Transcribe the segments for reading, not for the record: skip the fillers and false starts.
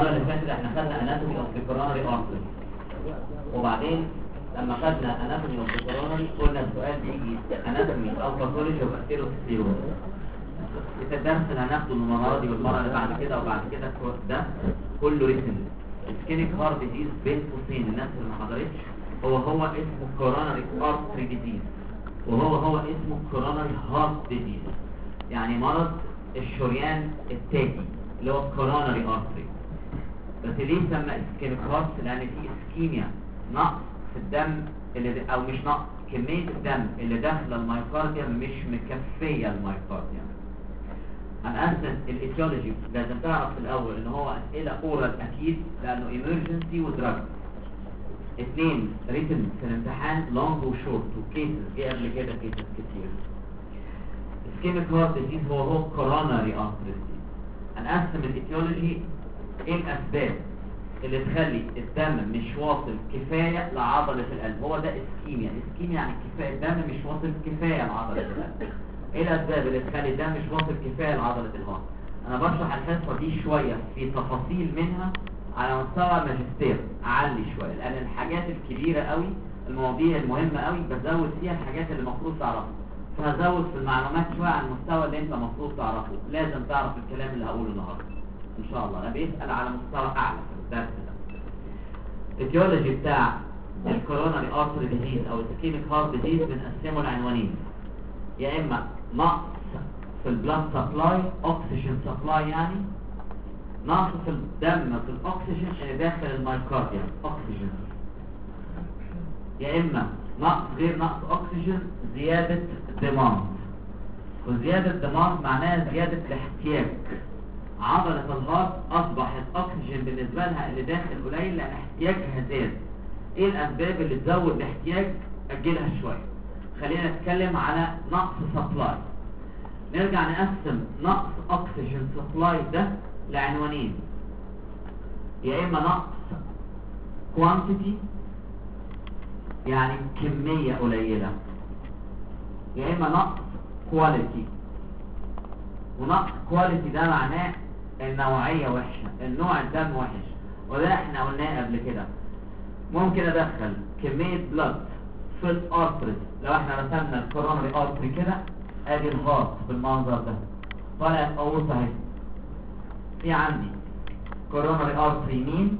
المره اللي فاتت احنا خدنا اناتومي اوف كوروناري ارتري، وبعدين لما خدنا اناتومي اوف كوروناري قلنا السؤال بيجي اناتومي او باثولوجي اوف اثيروسكليروز. الدرس اللي هناخده المره دي والمره اللي بعد كده وبعد كده ده كله ريتن. اسكيميك هارت ديزيز بين قوسين الناس اللي ما حضرتش هو اسمه كوروناري ارتري ديزيز، وهو اسمه كوروناري هارت ديزيز، يعني مرض الشريان التاجي اللي هو كوروناري ارتري. بس ليه سمى اسكيميك هارت؟ لان في اسكيميا، نقص في الدم او مش نقص، كميه الدم اللي داخله المايوكارديوم مش مكفيه المايوكارديوم. هنقسم الايتيولوجي، لازم تعرف في الاول ان هو اسئله اورال اكيد لانه ايمرجنسي ودراج. 2 ريتن في الامتحان لونج وشورت وكيسز جه قبل كده كيسز كتير. اسكيميك هارت ديزيز هو كوروناري ارتري. هنقسم الايتيولوجي، ايه الاسباب اللي تخلي الدم مش واصل كفايه لعضله القلب. هو ده اسكيميا يعني كفايه الدم مش واصل كفايه لعضله القلب. ايه الاسباب اللي تخلي الدم مش واصل كفايه لعضله الهارت؟ انا بشرح الحصه دي شويه في تفاصيل منها على مستوى ماجستير، اعلي شويه لان الحاجات الكبيره قوي، المواضيع المهمه قوي بزود فيها الحاجات اللي المفروض تعرفها، فهزود في المعلومات شويه على المستوى اللي انت المفروض تعرفه. لازم تعرف الكلام اللي هقوله النهارده ان شاء الله. انا بيسال على مستوى اعلى في الدرس ده. التيولوجي بتاع الكوروناري ارتري ديزيز او الاسكيميك هارت ديزيز بنقسمه لعنوانين، يا اما نقص في البلاد سبلاي، اوكسجين سبلاي، يعني نقص في الدم في الاكسجين اللي داخل المايوكارديوم اكسجين، يا اما نقص غير نقص اكسجين، زياده ديماند. وزياده ديماند معناها زياده الاحتياج. عضله الهارت اصبحت اكسجين بالنسبه لها اللي داخل قليل لان احتياجها زاد. ايه الاسباب اللي تزود الاحتياج؟ اجلها شويه، خلينا نتكلم على نقص سبلاي. نرجع نقسم نقص اكسجين سبلاي ده لعنوانين، يا اما نقص كوانتيتي يعني كمية قليلة، يا اما نقص كواليتي. ونقص كواليتي ده معناه النوعية وحشة، النوع الدم وحش، وده احنا قلناه قبل كده. ممكن ادخل كمية بلد في الارتري، لو احنا رسمنا الكوروناري ارتري كده، ادي الهارت بالمنظر ده، طالع اورطة اهي، في عندي كوروناري ارتري يمين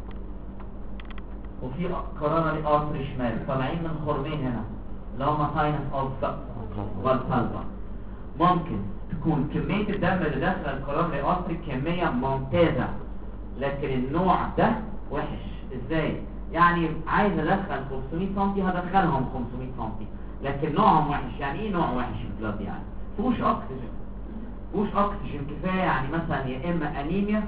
وفي كوروناري ارتري شمال، طالعين من خرمين هنا اللي هما ساينس اوف والفالفا. ممكن تكون كمية الدم اللي داخل الكوروناري ارتري كمية ممتازة، لكن النوع ده وحش. ازاي؟ يعني عايز ادخل 500 سم هدخلهم 500 سم، لكن نوعهم وحش. يعني ايه نوع وحش البلاد؟ يعني فيهوش اكسجين كفايه. يعني مثلا يا اما انيميا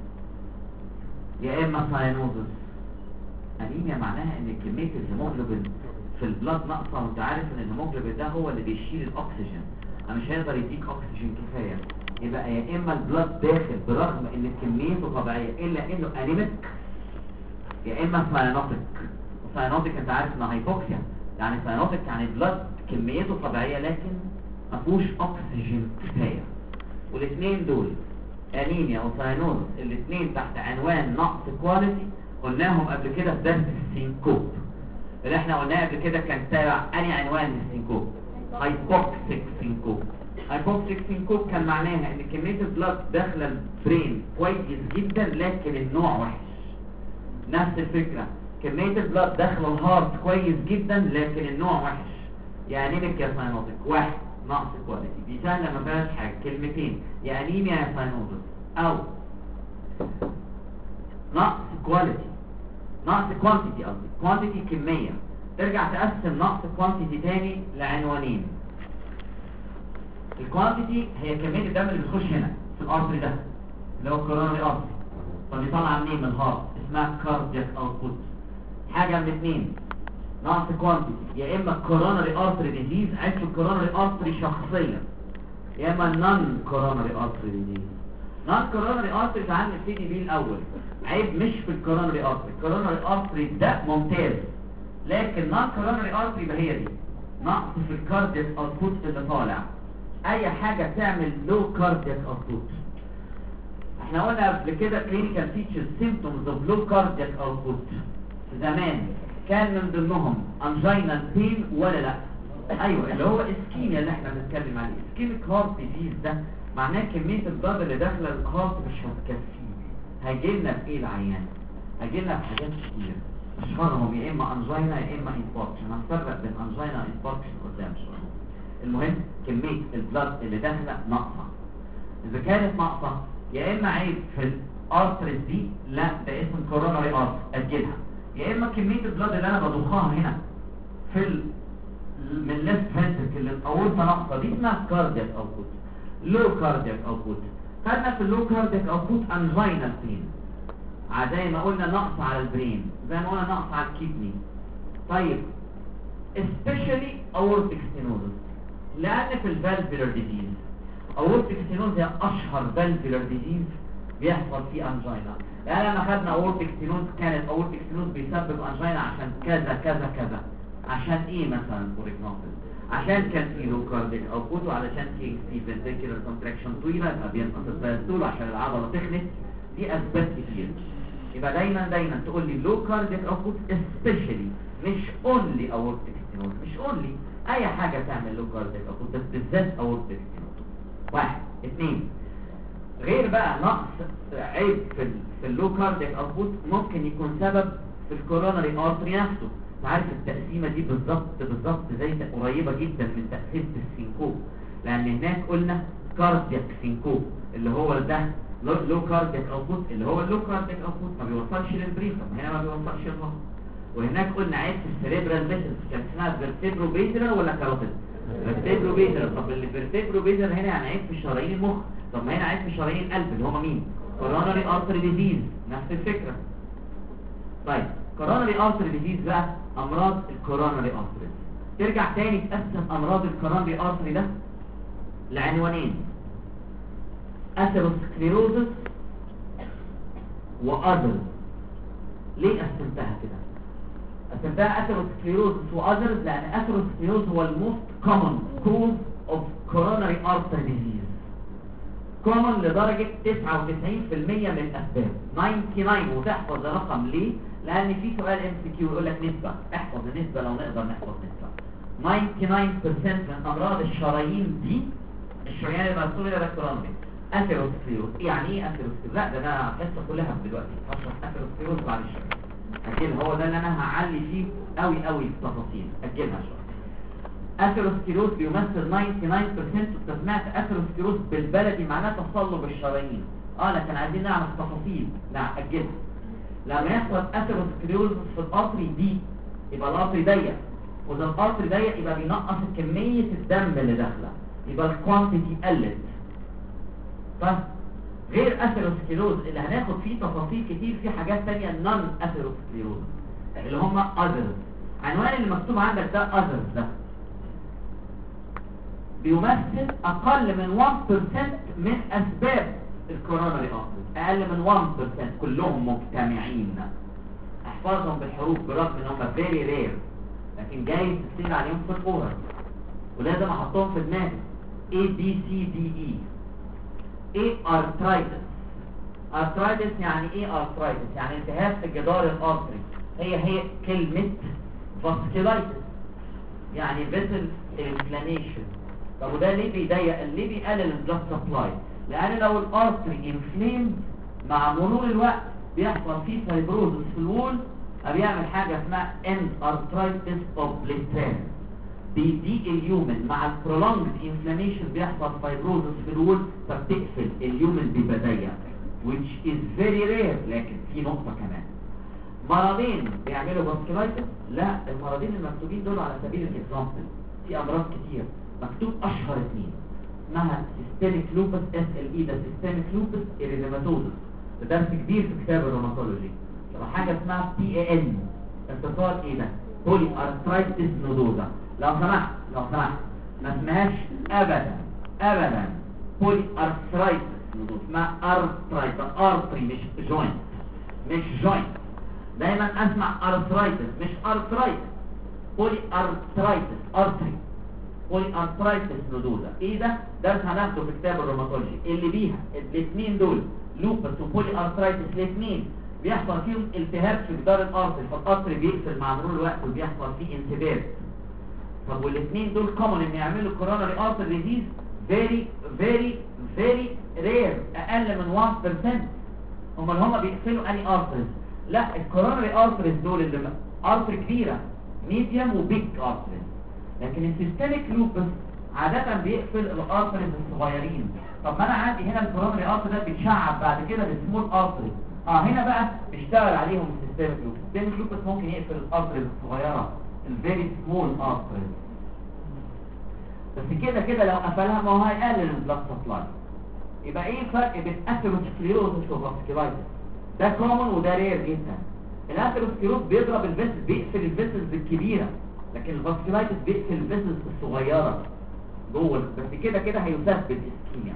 يا اما ساينوزس. انيميا معناها ان كميه الهيموجلوبين في البلاد ناقصه، وانت عارف ان الهيموجلوبين ده هو اللي بيشيل الاكسجين، مش هيقدر يديك اكسجين كفايه. يبقى يا اما البلاد داخل برغم ان كميته طبيعيه الا انه انيميك، يا اما ساينوتيك. وساينوتيك انت عارف انه هايبوكسيا، يعني ساينوتيك يعني البلاد كميته طبيعيه لكن ما فيهوش اكسجين كفايه. والاثنين دول انيميا وساينوز، الاثنين تحت عنوان نقص كواليتي. قلناهم قبل كده في درس السينكوب اللي احنا قلناه قبل كده، كان تابع انهي عنوان للسينكوب؟ هايبوكسيك سينكوب. هايبوكسيك سينكوب كان معناها ان كميه البلاد داخله البرين كويس جدا لكن النوع وحش. نفس الفكره، كميه البلاد داخله الهارت كويس جدا لكن النوع وحش. يعني انيميك يا ساينوتيك، واحد نقص كواليتي. دي سهله ما فيهاش حاجه، كلمتين، يا انيميا يا ساينوزس. او نقص كواليتي، نقص كوانتيتي، قصدي كوانتيتي كميه. ترجع تقسم نقص كوانتيتي تاني لعنوانين. الكوانتيتي هي كميه الدم اللي بتخش هنا في الارتري ده اللي هو الكوروناري ارتري، فدي طالعه منين؟ من الهارت، اسمها كاردياك اوتبوت. حاجه من اثنين، نقص كوانتيتي، يا اما كوروناري ارتري ديزيز عيب في الكوروناري ارتري شخصيا، يا اما نون كوروناري ارتري ديزيز. نون كوروناري ارتري تعال نبتدي بيه الاول. عيب مش في الكوروناري ارتري، الكوروناري ارتري ده ممتاز، لكن نون كوروناري ارتري يبقى هي دي نقص في الكاردياك اوتبوت اللي طالع. اي حاجه تعمل لو كاردياك اوتبوت. احنا قلنا قبل كده clinical features symptoms of low cardiac output زمان كان من ضمنهم angina pain ولا لا؟ ايوه اللي هو اسكيميا اللي احنا بنتكلم عليه. اسكيميك هارت ديزيز ده معناه كميه البلد اللي داخله الهارت مش هتكفيه. هيجي لنا بايه العيان؟ هيجي لنا بحاجات كتير اشهرهم يا اما انجينا يا اما انفاركشن. هنفرق بين انجينا وانفاركشن قدام شويه. المهم كميه البلد اللي داخله ناقصه. اذا كانت ناقصه يا اما عيب في الارتريز دي، لا ده اسم كوروناري ارتر اجلها، يا اما كميه البلد اللي انا بضخها هنا في من ليفت فنتركل اللي اولتها ناقصه دي اسمها كاردياك اوتبوت. لو كاردياك اوتبوت خدنا في اللو كاردياك اوتبوت انجينال بين زي ما قلنا نقص على البرين، زي ما قلنا نقص على الكيدني. طيب especially aortic stenosis لان في الفالفولار ديزيز aortic stenosis هي اشهر فالفولار ديزيز بيحصل فيه انجينا. يعني لما خدنا aortic stenosis كانت aortic stenosis بيسبب انجينا عشان كذا كذا كذا. عشان ايه مثلا فور اكزامبل؟ عشان كان في لو كارديك اوتبوت، وعلشان في فنتريكولار كونتراكشن طويله يبقى بينقص الدايستول عشان العضله تخنق. دي اسباب كتير. يبقى دايما تقول لي لو كارديك اوتبوت سبيشالي مش اونلي اورتيك ستينوز، مش اونلي اي حاجه تعمل لو كارديك اوتبوت بس بالذات اورتيك ستينوز. واحد اثنين غير بقى نقص عيب في اللو كارديك اوتبوت ممكن يكون سبب في الكوروناري ارتري نفسه. عارف التقسيمه دي بالظبط زي قريبه جدا من تقسيمه السينكوب، لان هناك قلنا كاردياك سينكوب اللي هو ده لو كاردياك اوتبوت اللي هو اللو كاردياك اوتبوت ما بيوصلش للبرين، هنا ما بيوصلش للمخ. وهناك قلنا عيب في السيريبرال فيسلز كان اسمها فيرتيبرو بيترال ولا كاروتيد؟ فيرتيبرو بيترال. طب اللي فيرتيبرو بيترال هنا يعني عيب في شرايين المخ. طب ما هنا عيب في شرايين القلب اللي هم مين؟ كوروناري ارتري ديزيز، نفس الفكره. طيب كوروناري ارتري ديزيز بقى امراض الكوروناري ارتري. ترجع تاني تقسم امراض الكوروناري ارتري ده لعنوانين: اثيروسكليروزس واذر. ليه قسمتها كده؟ قسمتها اثيروسكليروزس واذر لان اثيروسكليروز هو الموست كومن كوز اوف كوروناري ارتري ديزيز. كومن لدرجه 99% من الاسباب، 99. وتحفظ الرقم ليه؟ لان في سؤال ام سي كيو يقول لك نسبه، احفظ النسبه لو نقدر نحفظ نسبه. 99% من امراض الشرايين دي، الشريان المرسومه ده كوروناري اثيروسكليروز. يعني ايه اثيروسكليروز؟ لا ده انا الحصه كلها دلوقتي هشرح اثيروسكليروز بعد الشرح. اجل هو ده اللي انا هعلي فيه قوي في التفاصيل، اجلها شويه. اثيروسكليروز بيمثل 99%. انت سمعت اثيروسكليروز بالبلدي معناه تصلب الشرايين. لكن عايزين نعرف التفاصيل. لا اجلها. لما يحصل اثيروسكليروز في الارتري دي يبقى الارتري ضيق، واذا الارتري ضيق يبقى بينقص كميه الدم اللي داخله، يبقى الكوانتيتي قلت. غير اثيروسكليروز اللي هناخد فيه تفاصيل كتير، في حاجات تانية نون اثيروسكليروز اللي هم اذرز. عنوان اللي مكتوب عندك ده اذرز ده بيمثل اقل من 1% من اسباب الكوروناري ارتري. اقل من 1% كلهم مجتمعين. احفظهم بالحروف برغم ان هم فيري رير، لكن جاي تسيب عليهم في القرى ولازم احطهم في دماغي. A B C D E. ايه ارترايتس؟ ارترايتس يعني ايه ارترايتس؟ يعني التهاب في جدار الارتري. هي كلمة فاسكولايتس يعني فيسل انفلاميشن. طب وده ليه بيضيق؟ ليه بيقلل البلاد سبلاي؟ لان لو الارتري انفليمد مع مرور الوقت بيحصل فيه فايبروزس في الوول، بيعمل حاجة اسمها اند ارترايتس اوبليتران. بيضيق اليومن مع البرولونجد انفلاميشن، بيحصل فايبروزس في الوول فبتقفل اليومن بيبقى ضيق which is very rare. لكن في نقطة كمان، مرضين بيعملوا فاسكولايتس. لا المرضين المكتوبين دول على سبيل الاكزامبل، في امراض كتير مكتوب اشهر اثنين اسمها سيستميك لوبس SLE. ده سيستميك لوبس اريثيماتوزس، ده درس كبير في كتاب الروماتولوجي. طب حاجة اسمها PAN اختصار ايه ده؟ بولي ارثرايتس نودوزا. لو سمحت ما اسمهاش ابدا بولي ارثرايتس نودوزا، اسمها ارتري مش جوينت. دايما اسمع ارثرايتس مش ارثرايتس. بولي ارثرايتس نودوزا. ايه ده؟ درس هناخده في كتاب الروماتولوجي اللي بيها الاثنين دول لوبس وبولي ارثرايتس الاثنين بيحصل فيهم التهاب في جدار الارتري، فالارتري بيقفل مع مرور الوقت وبيحصل فيه انسداد. طب والاثنين دول كومن ان يعملوا كوروناري ارتر ديزيز؟ فيري فيري فيري رير، اقل من 1%. هما بيقفلوا اني ارترز؟ لا، الكوروناري ارترز دول اللي ارتر كبيره ميديوم وبيج ارترز، لكن السيستميك لوبس عاده بيقفل الارترز الصغيرين. طب ما انا عندي هنا الكوروناري ارتر ده بيتشعب بعد كده بالسمول ارترز، هنا بقى بيشتغل عليهم السيستميك لوبس. السيستميك لوبس ممكن يقفل الارترز الصغيره الفيري سمول ارترز، بس كده لو قفلها ما هو هيقلل البلاد سبلاي. يبقى ايه الفرق بين اثيروسكليروزس وفاسكولايتس؟ ده كومن وده رير جدا. الاثيروسكليروز بيضرب الفيسل، بيقفل الفيسلز الكبيره، لكن الفاسكولايتس بيقفل الفيسلز الصغيره جوه، بس كده هيسبب اسكيميا.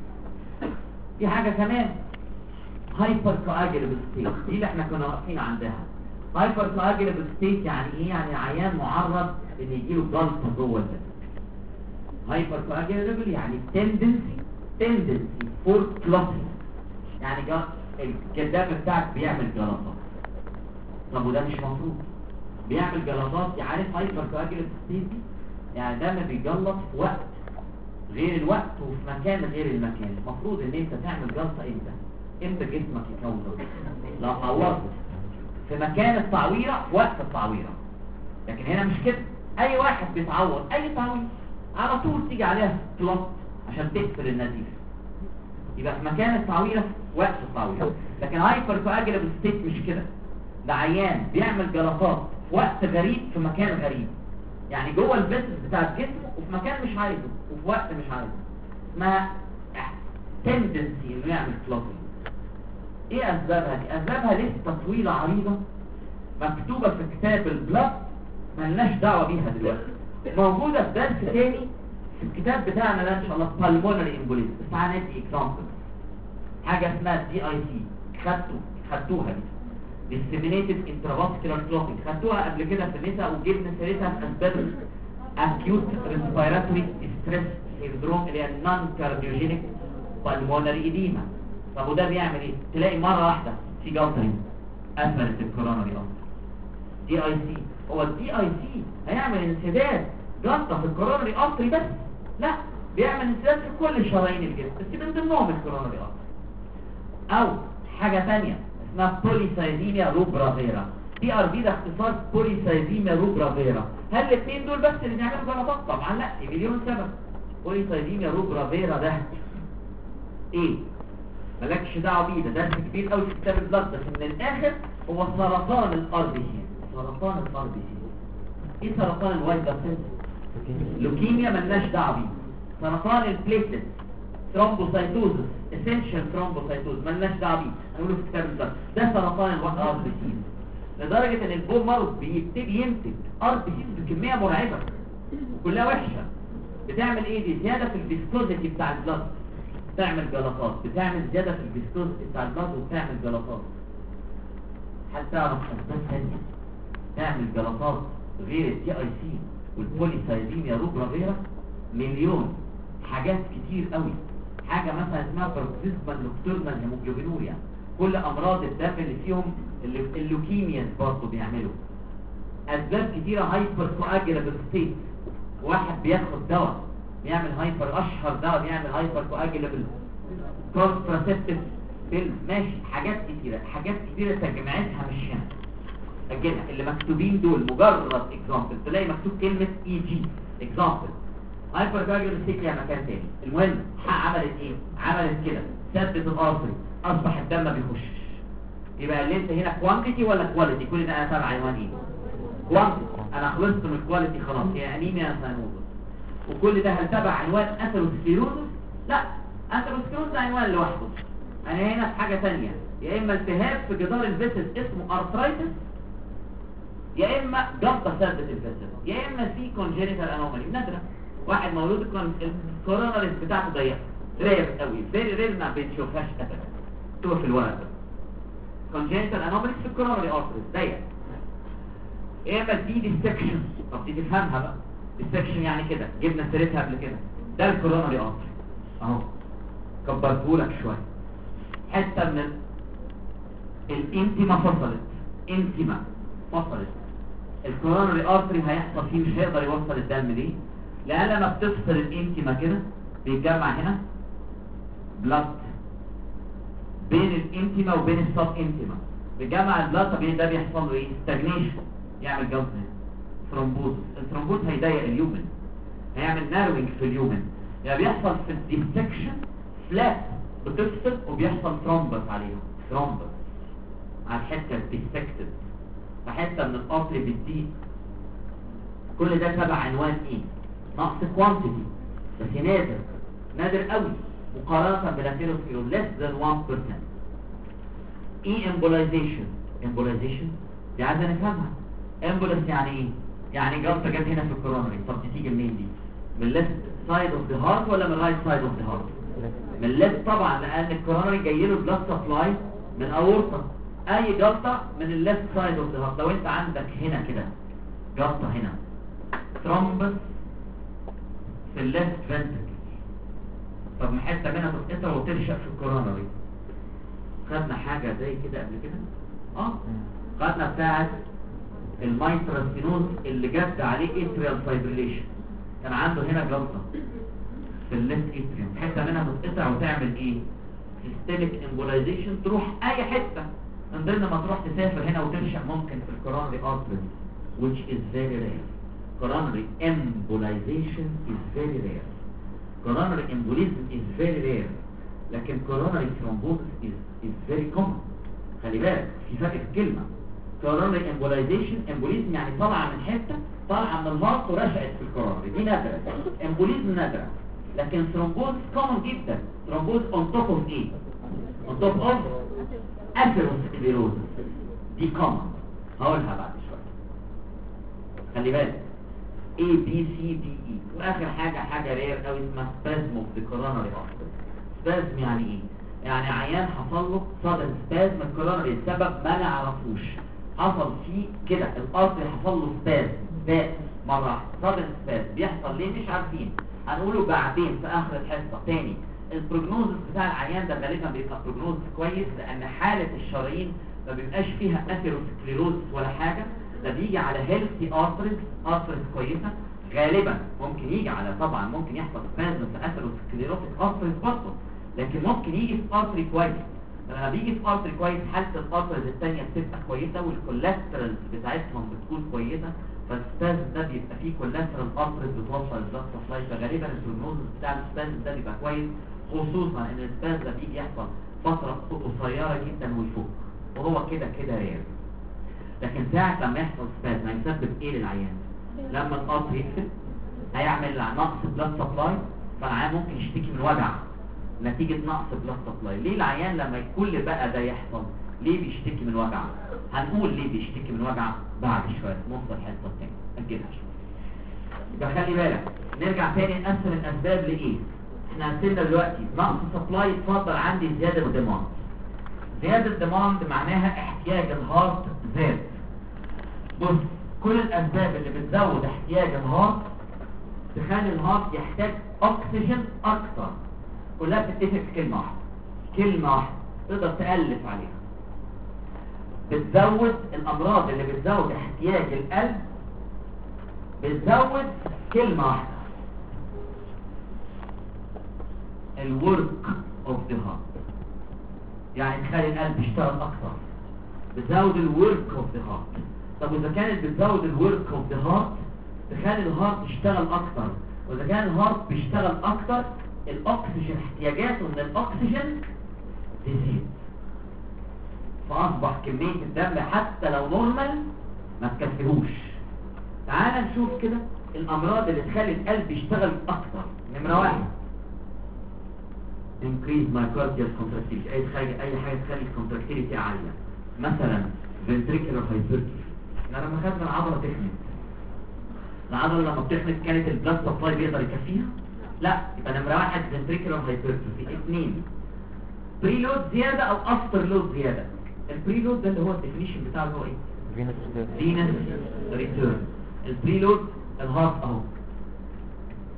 في حاجه كمان هايبر كواجولابل ستيت، دي اللي احنا كنا واقفين عندها. هايبر كواجولابل ستيت يعني ايه؟ يعني عيان معرض ان يجيله جلطه جوه الفيسل. هايبر كواجولابل يعني تندنسي فور كلوتنج، يعني الكداب بتاعك بيعمل جلطات. طب وده مش مفروض بيعمل جلطات. عارف هايبر كواجولابل ستيت دي؟ يعني دم بيجلط في وقت غير الوقت وفي مكان غير المكان. المفروض ان انت تعمل جلطه امتى جسمك يكون جلطه؟ لو عورت في مكان التعويره في وقت التعويره. لكن هنا مش كده، اي واحد بيتعور اي تعوير على طول تيجي عليها كلوت عشان تقفل النزيف، يبقى في مكان التعويره وقت التعويره. لكن هايبر كواجولابل ستيت مش كده، ده عيان بيعمل جلطات في وقت غريب في مكان غريب، يعني جوه الفيسس بتاع جسمه وفي مكان مش عايزه وفي وقت مش عايزه. اسمها تندنسي انه يعمل كلوتنج. ايه اسبابها دي؟ اسبابها لسه طويله عريضه مكتوبه في كتاب البلاد، ملناش دعوه بيها دلوقتي، موجوده في درس تاني في الكتاب بتاعنا ده ان شاء الله، بالمونري امبوليزم. بس هندي اكزامبل حاجه اسمها دي اي سي، خدتوها دي disseminated intravascular clotting، خدتوها قبل كده في النساء وجبنا سيرتها في اسباب acute respiratory distress syndrome اللي هي non cardiogenic pulmonary edema. طب وده بيعمل ايه؟ تلاقي مره واحده في جلطه قفلت الكوروناري ارتري. دي اي سي، هو الدي اي سي هيعمل انسداد جلطه في الكوروناري ارتري بس؟ لا، بيعمل انسداد في كل شرايين الجسم، بس من ضمنهم الكوروناري ارتري. او حاجه ثانيه اسمها بوليسايديميا روبرا فيرا. دي ار في ده اختصار بوليسايديميا روبرا فيرا. هل الاثنين دول بس اللي بيعملوا جلطات؟ طبعا لا، في مليون سبب. بوليسايديميا روبرا فيرا ده ايه؟ مالكش دعوه بيه، ده درس كبير قوي في كتاب البلاد، بس من الاخر هو سرطان الار بي سي. سرطان الار بي سي ايه؟ سرطان الوايت بلاد سيلز، لوكيميا مالناش دعوه بيه. سرطان البليتلت، ثرومبوسايتوزس، اسينشال ثرومبوسايتوز، مالناش دعوه بيه، هنقوله في كتاب البلاد. ده سرطان الوايت ار بي سي، لدرجه ان البون مرض بيبتدي ينتج ار بي سي بكميه مرعبه وكلها وحشه. بتعمل ايه دي؟ زياده في الفيسكوزيتي بتاع البلاد، بتعمل جلطات، بتعمل زياده في الفيسكوزيتي بتاع البلاد وبتعمل جلطات. هل تعرف اسباب ثانيه تعمل جلطات غير الدي اي سي والبوليسايديميا روبرا فيرا؟ مليون حاجات كتير قوي. حاجه مثلا اسمها بروكسيزمال نوكتورنال هيموجلوبينوريا، كل امراض الدم اللي فيهم اللوكيمياز برضه بيعملوا. اسباب كتيره هايبر كواجولابل ستيت، واحد بياخد دواء بيعمل هايبر، اشهر دواء بيعمل هايبر كواجولابل كونتراسيبتيف بيل، ماشي. حاجات كتيره تجميعتها مش هنا. اجلها اللي مكتوبين دول مجرد اكزامبل، تلاقي مكتوب كلمه اي جي اكزامبل. هايبر كواجولابل ستيت ليها مكان تاني. المهم عملت ايه؟ عملت كده، ثبت الارتري، اصبح الدم ما بيخشش. يبقى اللي انت هنا كوانتيتي ولا كواليتي؟ كل ده انا تابع عنوان ايه؟ كوانتيتي. انا خلصت من الكواليتي خلاص، هي انيميا ساينوزس. وكل ده هل تبع عنوان اثيروسكليروزس؟ لا، اثيروسكليروزس عنوان لوحده. انا هنا في حاجه ثانيه، يا اما التهاب في جدار الفيسل اسمه ارثرايتس، يا اما جلطه ثابته الفيسل، يا اما في كونجينيتال انومالي نادره. واحد مولود الكوروناريس بتاعته ضيقه، رير قوي، فيري رير، ما بنشوفهاش ابدا، تبقى في الورق ده. كونجينيتال انومالي في الكوروناري ارتريز ضيق. يا اما دي ديستكشن. طب دي تفهمها بقى، ديستكشن يعني كده، جبنا سيرتها قبل كده. ده الكوروناري ارتري اهو، كبرتهولك شويه. حته من الانتما فصلت، انتما فصلت، الكورونري ارتري هيحصل فيه مش هيقدر يوصل الدم ليه؟ لان لما بتفصل الانتما كده بيتجمع هنا بلاد بين الانتما وبين السب انتما، بيجمع البلاد. طبيعي ده بيحصل له ايه؟ ستاجنيشن، يعمل جلطه، ثرومبوز. الثرومبوز هيضيق اليومن، هيعمل ناروينج في اليومن. يعني بيحصل في الديسكشن فلات بتفصل وبيحصل ثرومبس عليها، ثرومبس على الحته الديسكتد، فحته من الارتري بتضيق. كل ده تبع عنوان ايه؟ نقص كوانتيتي، بس نادر، نادر قوي مقارنه بالاتيروسكليروز less than 1%. ايه امبولايزيشن؟ امبولايزيشن دي عايزه نفهمها. امبولايز يعني ايه؟ يعني جلطه جت هنا في الكورونري. طب دي تيجي منين دي؟ من الليفت سايد اوف ذا هارت ولا من الرايت سايد اوف ذا هارت؟ من الليفت طبعا، لان الكورونري جاي له بلاد سبلاي من اورطه. اي جلطه من الليفت سايد اوف ذا هارت. لو انت عندك هنا كده جلطه هنا، ثرومبس في الليفت فنتركل، طب حته منها تتقطع وترشق في الكورونري. خدنا حاجه زي كده قبل كده؟ خدنا بتاعه المايترال ستينوز اللي جت عليه اتريال فايبريليشن. كان عنده هنا جلطه في الليفت اتريوم، حته منها تتقطع وتعمل ايه؟ سيستميك امبولايزيشن، تروح اي حته من ضمن ما تروح تسافر هنا وترشق ممكن في الكورونري ارتري which is very rare. coronary embolization is very rare. coronary embolism is very rare. لكن coronary thrombosis is very common. خلي بالك في فرق في الكلمه. coronary embolism يعني طالعه من حته، طالعه من الهارت ورشقت في الكورونري، دي نادره. embolism نادره. لكن thrombosis common جدا. thrombosis on top of ايه؟ on top of atherosclerosis، دي common. هقولها بعد شويه. خلي بالك A B C D E. واخر حاجه رير قوي اسمها spasm of the coronary artery. spasm يعني ايه؟ يعني عيان حصل له sudden spasm الكورونري السبب ما نعرفوش، حصل فيه كده الارتري حصل له spasm مره sudden spasm، بيحصل ليه مش عارفين، هنقوله بعدين في اخر الحصه تاني. البروجنوزس بتاع العيان ده غالبا بيبقى بروجنوز كويس، لان حاله الشرايين ما بيبقاش فيها اثيروسكليروز ولا حاجه، ده بيجي على هيلثي ارتريز كويسه. غالبا ممكن يجي على، طبعا ممكن يحصل سبازم في اثيروسكليروتيك ارتريز برضه، لكن ممكن يجي في ارتري كويس. لما بيجي في ارتري كويس حاله الارتريز الثانيه بتبقى كويسه والكولاترالز بتاعتهم بتكون كويسه، فالسبازم ده بيبقى فيه كولاترال ارتريز بتوصل البلاد سبلاي، فغالبا البروجنوزس بتاع السبازم ده بيبقى كويس، خصوصا ان السبازم ده بيجي يحصل فتره قصيره جدا ويفوق، وهو كده رير. لكن ساعة لما يحصل سبازم هيسبب ايه للعيان؟ لما القطر يقفل هيعمل نقص بلاد سبلاي، فالعيان ممكن يشتكي من وجع نتيجة نقص بلاد سبلاي. ليه العيان لما كل بقى ده يحصل ليه بيشتكي من وجع؟ هنقول ليه بيشتكي من وجع بعد شوية نص الحصة التانية، اجلها شوية. يبقى خلي بالك نرجع تاني نقسم الاسباب لايه؟ احنا قسمنا دلوقتي نقص سبلاي، اتفضل عندي زيادة ديماند. زيادة ديماند معناها احتياج الهارت زاد. بص، كل الاسباب اللي بتزود احتياج الهارت تخلي الهارت يحتاج اكسجين اكتر، كلها بتتفق في كلمه واحده تقدر تألف عليها. بتزود الامراض اللي بتزود احتياج القلب، بتزود كلمه واحده، الورك اوف ذا هارت، يعني تخلي القلب يشتغل اكتر، بتزود الورك اوف ذا هارت. طب واذا كانت بتزود الورك اوف ذا هارت تخلي الهارت يشتغل اكتر، واذا كان الهارت بيشتغل اكتر الاكسجين احتياجاته من الاكسجين تزيد، فاصبح كميه الدم حتى لو نورمال ما تكفيهوش. تعال نشوف كده الامراض اللي تخلي القلب يشتغل اكتر. نمره 1 increase myocardial contractility، اي حاجه تخلي الكونتراكتيليتي عاليه، مثلا ventricular hypertrophy. لما خدنا العضله تخنت، العضله لما بتخنت كانت البلاد سبلاي بيقدر يكفيها؟ لا، يبقى نمره 1 ventricular hypertrophy. 2 بريلود زياده او افتر لود زياده. البريلود ده اللي هو الديفينيشن بتاعه اللي هو ايه؟ فينس ريتيرن. البريلود الهارت اهو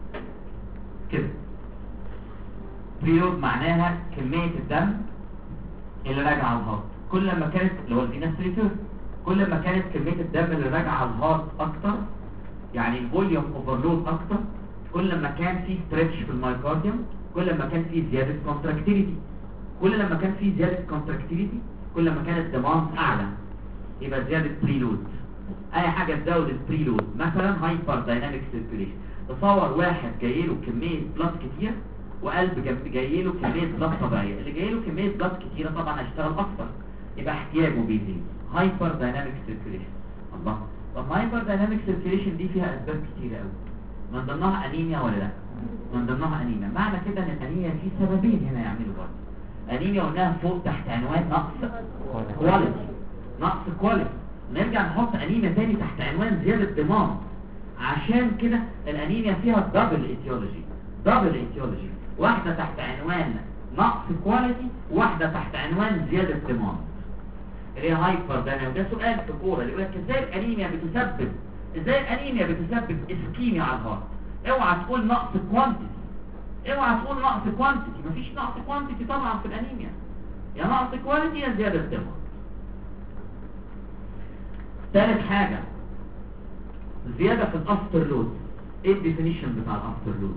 كده، بريلود معناها كميه الدم اللي راجعه على الهارت. كل ما كانت اللي هو الفينس ريتيرن، كل ما كانت كميه الدم اللي راجعه على الهارت اكتر، يعني الفوليوم اوفرلود اكتر، كل ما كان في ستريتش في المايكارديوم، كل ما كان في زياده كونتراكتيليتي. كل لما كان في زياده كونتراكتيليتي كل ما كان الديماند اعلى، يبقى زياده بريلود. اي حاجه تزود البريلود، مثلا هايبر دايناميك سيركيوليشن. تصور واحد جاي له كميه بلاد كتير وقلب جاي له كميه بلاد طبيعيه، اللي جاي له كميه بلاد كتيره طبعا هيشتغل اكتر، يبقى احتياجه بيزيد. هايبر دايناميك سيركيوليشن. الله، طب هايبر دايناميك سيركيوليشن دي فيها اسباب كتيره قوي، من ضمنها انيميا ولا لا؟ من ضمنها انيميا. معنى كده ان الانيميا في سببين هنا يعملوا برضه. انيميا قلناها فوق تحت عنوان نقص كواليتي، نقص كواليتي. نرجع نحط انيميا تاني تحت عنوان زياده ديماند. عشان كده الانيميا فيها دبل ايتيولوجي، دبل ايتيولوجي، واحده تحت عنوان نقص كواليتي، واحده تحت عنوان زياده ديماند. اللي هي هايبر دايناميك. ده سؤال في الكوره اللي يقول لك ازاي الانيميا بتسبب اسكيميا على الهارت. اوعى تقول نقص كوانتيتي، اوعى تقول نقص كوانتيتي، مفيش نقص كوانتيتي طبعا في الانيميا، يا نقص كواليتي يا زياده ديماند. ثالث حاجه زياده في الافتر لود. ايه الديفينيشن بتاع الافتر لود؟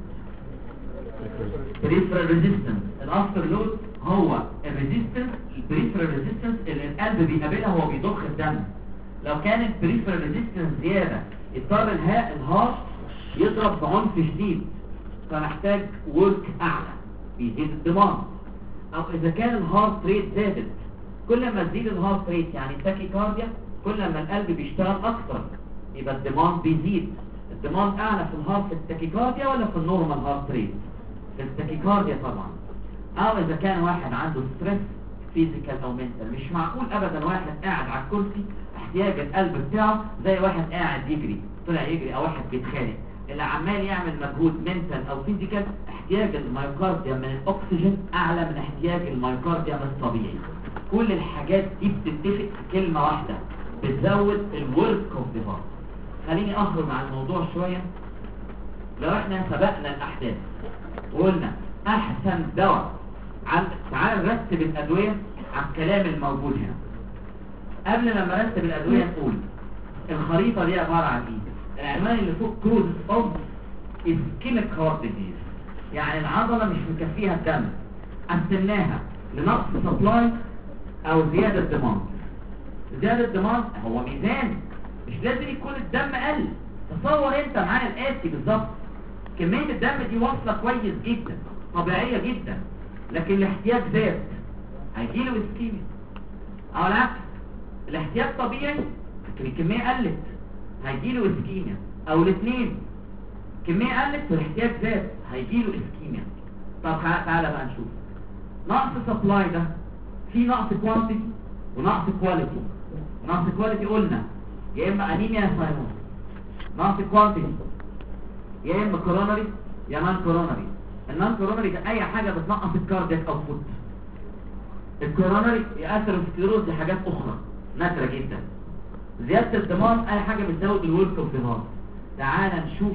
بريفرال ريزيستنس. الافتر لود هو الريزيستنس، البريفرال ريزيستنس اللي القلب بيقابلها وهو بيضخ الدم. لو كانت بريفرال ريزيستنس زياده اضطر الهارت يضرب بعنف شديد، فمحتاج ورك اعلى، بيزيد الدماغ. او اذا كان الهارت ريت زادت، كل ما تزيد الهارت ريت يعني التاكيكارديا، كل ما القلب بيشتغل اكتر، يبقى الدماغ بيزيد. الدماغ اعلى في الهارت في التاكيكارديا ولا في النورمال هارت ريت؟ في التاكيكارديا طبعا. او اذا كان واحد عنده ستريس فيزيكال او منتال، مش معقول ابدا واحد قاعد على الكرسي احتياج القلب بتاعه زي واحد قاعد يجري طلع يجري، او واحد بيتخانق. اللي عمال يعمل مجهود منتال او فيزيكال احتياج الميوكارديوم من الاكسجين اعلى من احتياج الميوكارديوم الطبيعي. كل الحاجات دي بتتفق في كلمه واحده، بتزود الورك اوف ذا هارت. خليني اخرج عن الموضوع شويه. لو احنا سبقنا الاحداث وقلنا احسن دواء، تعال نرتب الادويه على الكلام الموجود هنا. قبل لما نرتب الادويه نقول الخريطه دي عباره عن ايه؟ العنوان اللي فوق كروز اوف اسكيميك هارت ديزيز، يعني العضله مش مكفيها الدم، قسمناها لنقص سبلاي او زياده ديماند. زياده ديماند هو ميزان، مش لازم يكون الدم قل. تصور انت معانا الاتي بالظبط، كميه الدم دي واصله كويس جدا طبيعيه جدا، لكن الاحتياج زاد هيجيله اسكيميا. او العكس، الاحتياج طبيعي لكن الكميه قلت هيجيله اسكيميا. او الاثنين، كميه قلت والاحتياج زاد هيجيله اسكيميا. طب تعالى بقى نشوف. نقص سبلاي ده في نقص كوانتيتي ونقص كواليتي. نقص كواليتي قلنا يا اما انيميا يا ساينوز، نقص كوانتيتي يا اما كوروناري يا نان كوروناري. النان كوروناري ده اي حاجه بتنقص الكاردياك اوتبوت. الكوروناري يا اثيروسكليروز دي حاجات اخرى نادره جدا. زياده الدماغ اي حاجه بتزود الورك اوف ذا هارت. تعال نشوف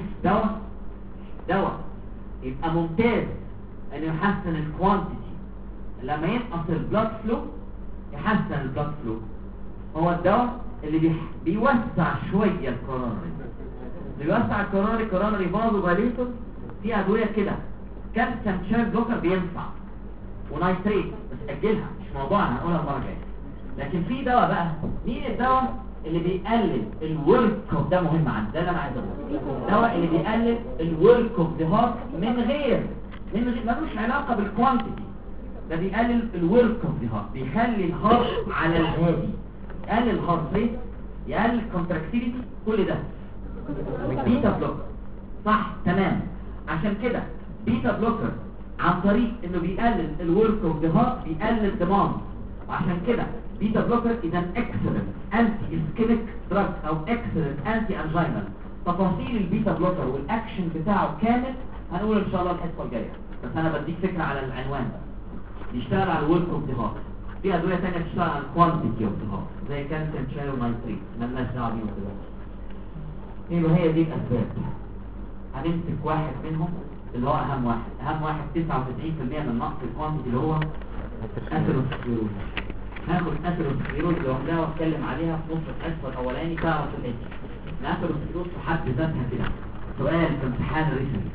دواء يبقى ممتاز انه يحسن الكوانتيتي، لما ينقص البلاد فلو يحسن البلاد فلو. هو الدواء اللي بيوسع شويه الكوروناري، بيوسع الكوروناري. كوروناري فازو دايليتور، في ادويه كده كالسيوم شانل بلوكر بينفع، ونايتريت بس اجلها مش موضوعنا هنقولها المره الجايه. لكن في دواء بقى، مين الدواء اللي بيقلل الورك اوف، ده مهم عندنا، ده اللي انا عايز اقوله. الدواء اللي بيقلل الورك اوف ذا هارت من غير ملوش علاقه بالكوانتيتي، ده بيقلل الورك اوف ذا هارت، بيخلي الهارت على الهادي، يقلل الهارت ريت، يقلل الكونتراكتيليتي، كل ده بيتا بلوكر. صح تمام. عشان كده بيتا بلوكر عن طريق انه بيقلل الورك اوف ذا هارت بيقلل الدماغ، وعشان كده بيتا بلوكر اذا اكسلنت انتي اسكيميك دراج او اكسلنت انتي انجينال. تفاصيل البيتا بلوكر والاكشن بتاعه كامل هنقول ان شاء الله الحصه الجايه، بس انا بديك فكره على العنوان ده. يشتغل على الورك اوف ذا هارت. في ادويه ثانيه بتشتغل على الكوانتيتي اوف ذا هارت زي كالسيوم شانل نايتريت، مالناش دعوه بيهم دلوقتي. يبقى هي دي الاسباب. هنمسك واحد منهم اللي هو اهم واحد. 99% من نقص الكوانتيتي اللي هو اثيروسكليروز. هاخد اثيروسكليروز لوحدها واتكلم عليها في نص الحصه الاولاني تعرف الاتي. الاثيروسكليروز في حد ذاتها كده سؤال في امتحان ريسنت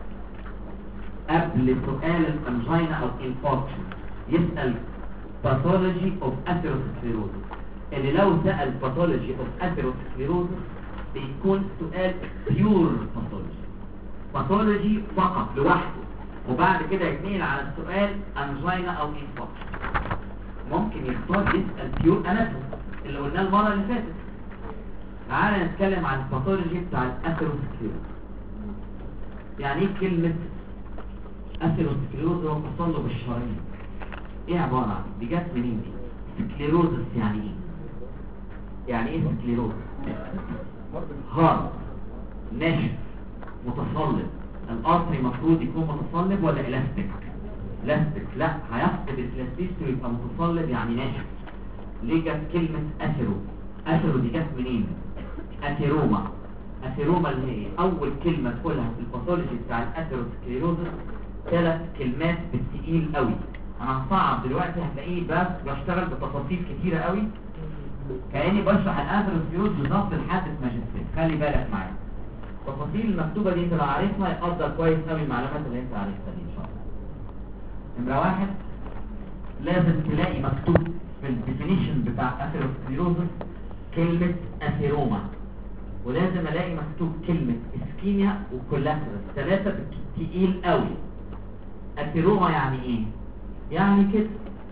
قبل سؤال الانجينا او الانفاركشن يسال باثولوجي اوف اثيروسكليروز، اللي لو سال باثولوجي اوف اثيروسكليروز بيكون سؤال بيور باثولوجي فقط لوحده، وبعد كده يتنقل على السؤال انجينا او انفاركشن. ممكن يختار يسال بيور اناتومي اللي قلناه المره اللي فاتت. تعالى نتكلم عن الباثولوجي بتاع الاثيروسكليروز. يعني ايه كلمه اثيروسكليروز؟ هو تصلب الشرايين. ايه عباره عن دي؟ جت منين دي؟ سكليروزس يعني ايه؟ يعني ايه سكليروز؟ هارد ناشف متصلب. الارتري المفروض يكون متصلب ولا الاستيك؟ الاستيك. لا، هيفقد الالاستيسيتي ويبقى متصلب يعني ناشف. ليه جت كلمه اثيرو؟ اثيرو دي جت منين؟ اثيروما. اثيروما اللي هي اول كلمه تقولها في الباثولوجي بتاع الاثيروسكليروزس 3 كلمات بالتقيل قوي. انا هصعب دلوقتي هتلاقيه بس بشتغل بتفاصيل كتيره قوي كاني بشرح الاثيروسكليروز بالظبط لحد ماجستير. خلي بالك معايا التفاصيل المكتوبه دي انت لو عارفها يقدر كويس قوي المعلومات اللي انت عارفها دي ان شاء الله. نمره 1 لازم تلاقي مكتوب في الديفينيشن بتاع اثيروسكليروزس كلمه اثيروما، ولازم الاقي مكتوب كلمه اسكيميا وكولاترال، 3 بالتقيل قوي. اثيروما يعني ايه؟ يعني كده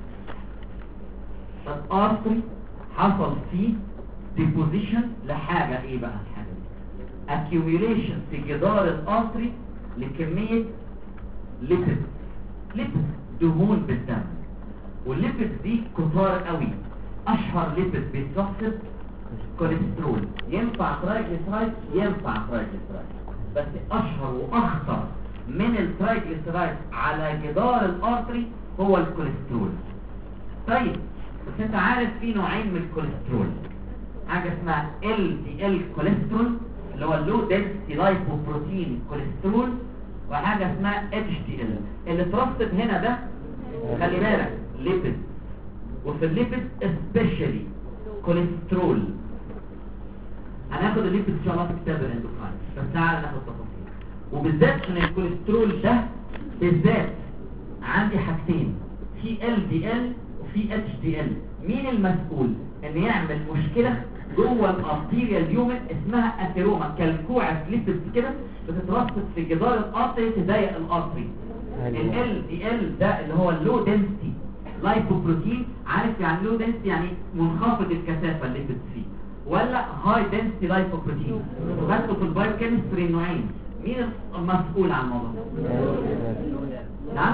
الارتري حصل فيه ديبوزيشن لحاجه. ايه بقى الحاجه دي؟ accumulation في جدار الارتري لكميه ليبيد دهون بالدم، والليبيد دي كتار قوي. اشهر ليبيد بيتكسر كوليسترول. ينفع ترايجليسرايد؟ ينفع ترايجليسرايد، بس اشهر واخطر من الترايجليسرايد على جدار الارتري هو الكوليسترول. طيب بس انت عارف في نوعين من الكوليسترول، حاجه اسمها LDL كوليسترول اللي هو اللو دنسيتي لايبوبروتين كوليسترول، وحاجه اسمها HDL. اللي اترصد هنا ده خلي بالك ليبيد، وفي الليبيد سبيشالي كوليسترول. هناخد الليبيد ان شاء الله في كتاب الاندوكراين، بس تعالى ناخد تفاصيل. وبالذات من الكوليسترول ده بالذات عندي حاجتين، في LDL وفي HDL. مين المسؤول ان يعمل مشكله جوه الارتيريا اليومن اسمها اثيروما؟ كالكوعه ليبيد كده بتترصد في جدار الارتري تضايق الارتري. LDL ده اللي هو اللو دنسيتي لايبوبروتين. عارف يعني لو دنسيتي؟ يعني منخفض الكثافه الليبيد فيه، ولا هاي دنسيتي لايبوبروتين. خدته في البايوكيمستري نوعين. مين المسؤول عن الموضوع؟ نعم؟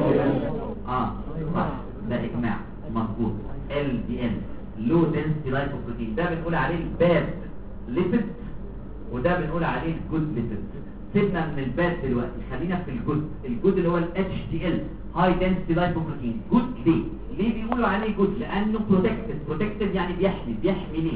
صح، ده اجماع مظبوط. LDL لو دنسيتي لايبوبروتين ده بنقول عليه الباد ليبيد، وده بنقول عليه الجود ليبيد. سيبنا من الباد دلوقتي، خلينا في الجود. الجود اللي هو HDL هاي دنسيتي لايبوبروتين. جود ليه بيقولوا عليه جود؟ لانه بروتكتد يعني بيحمي ليه؟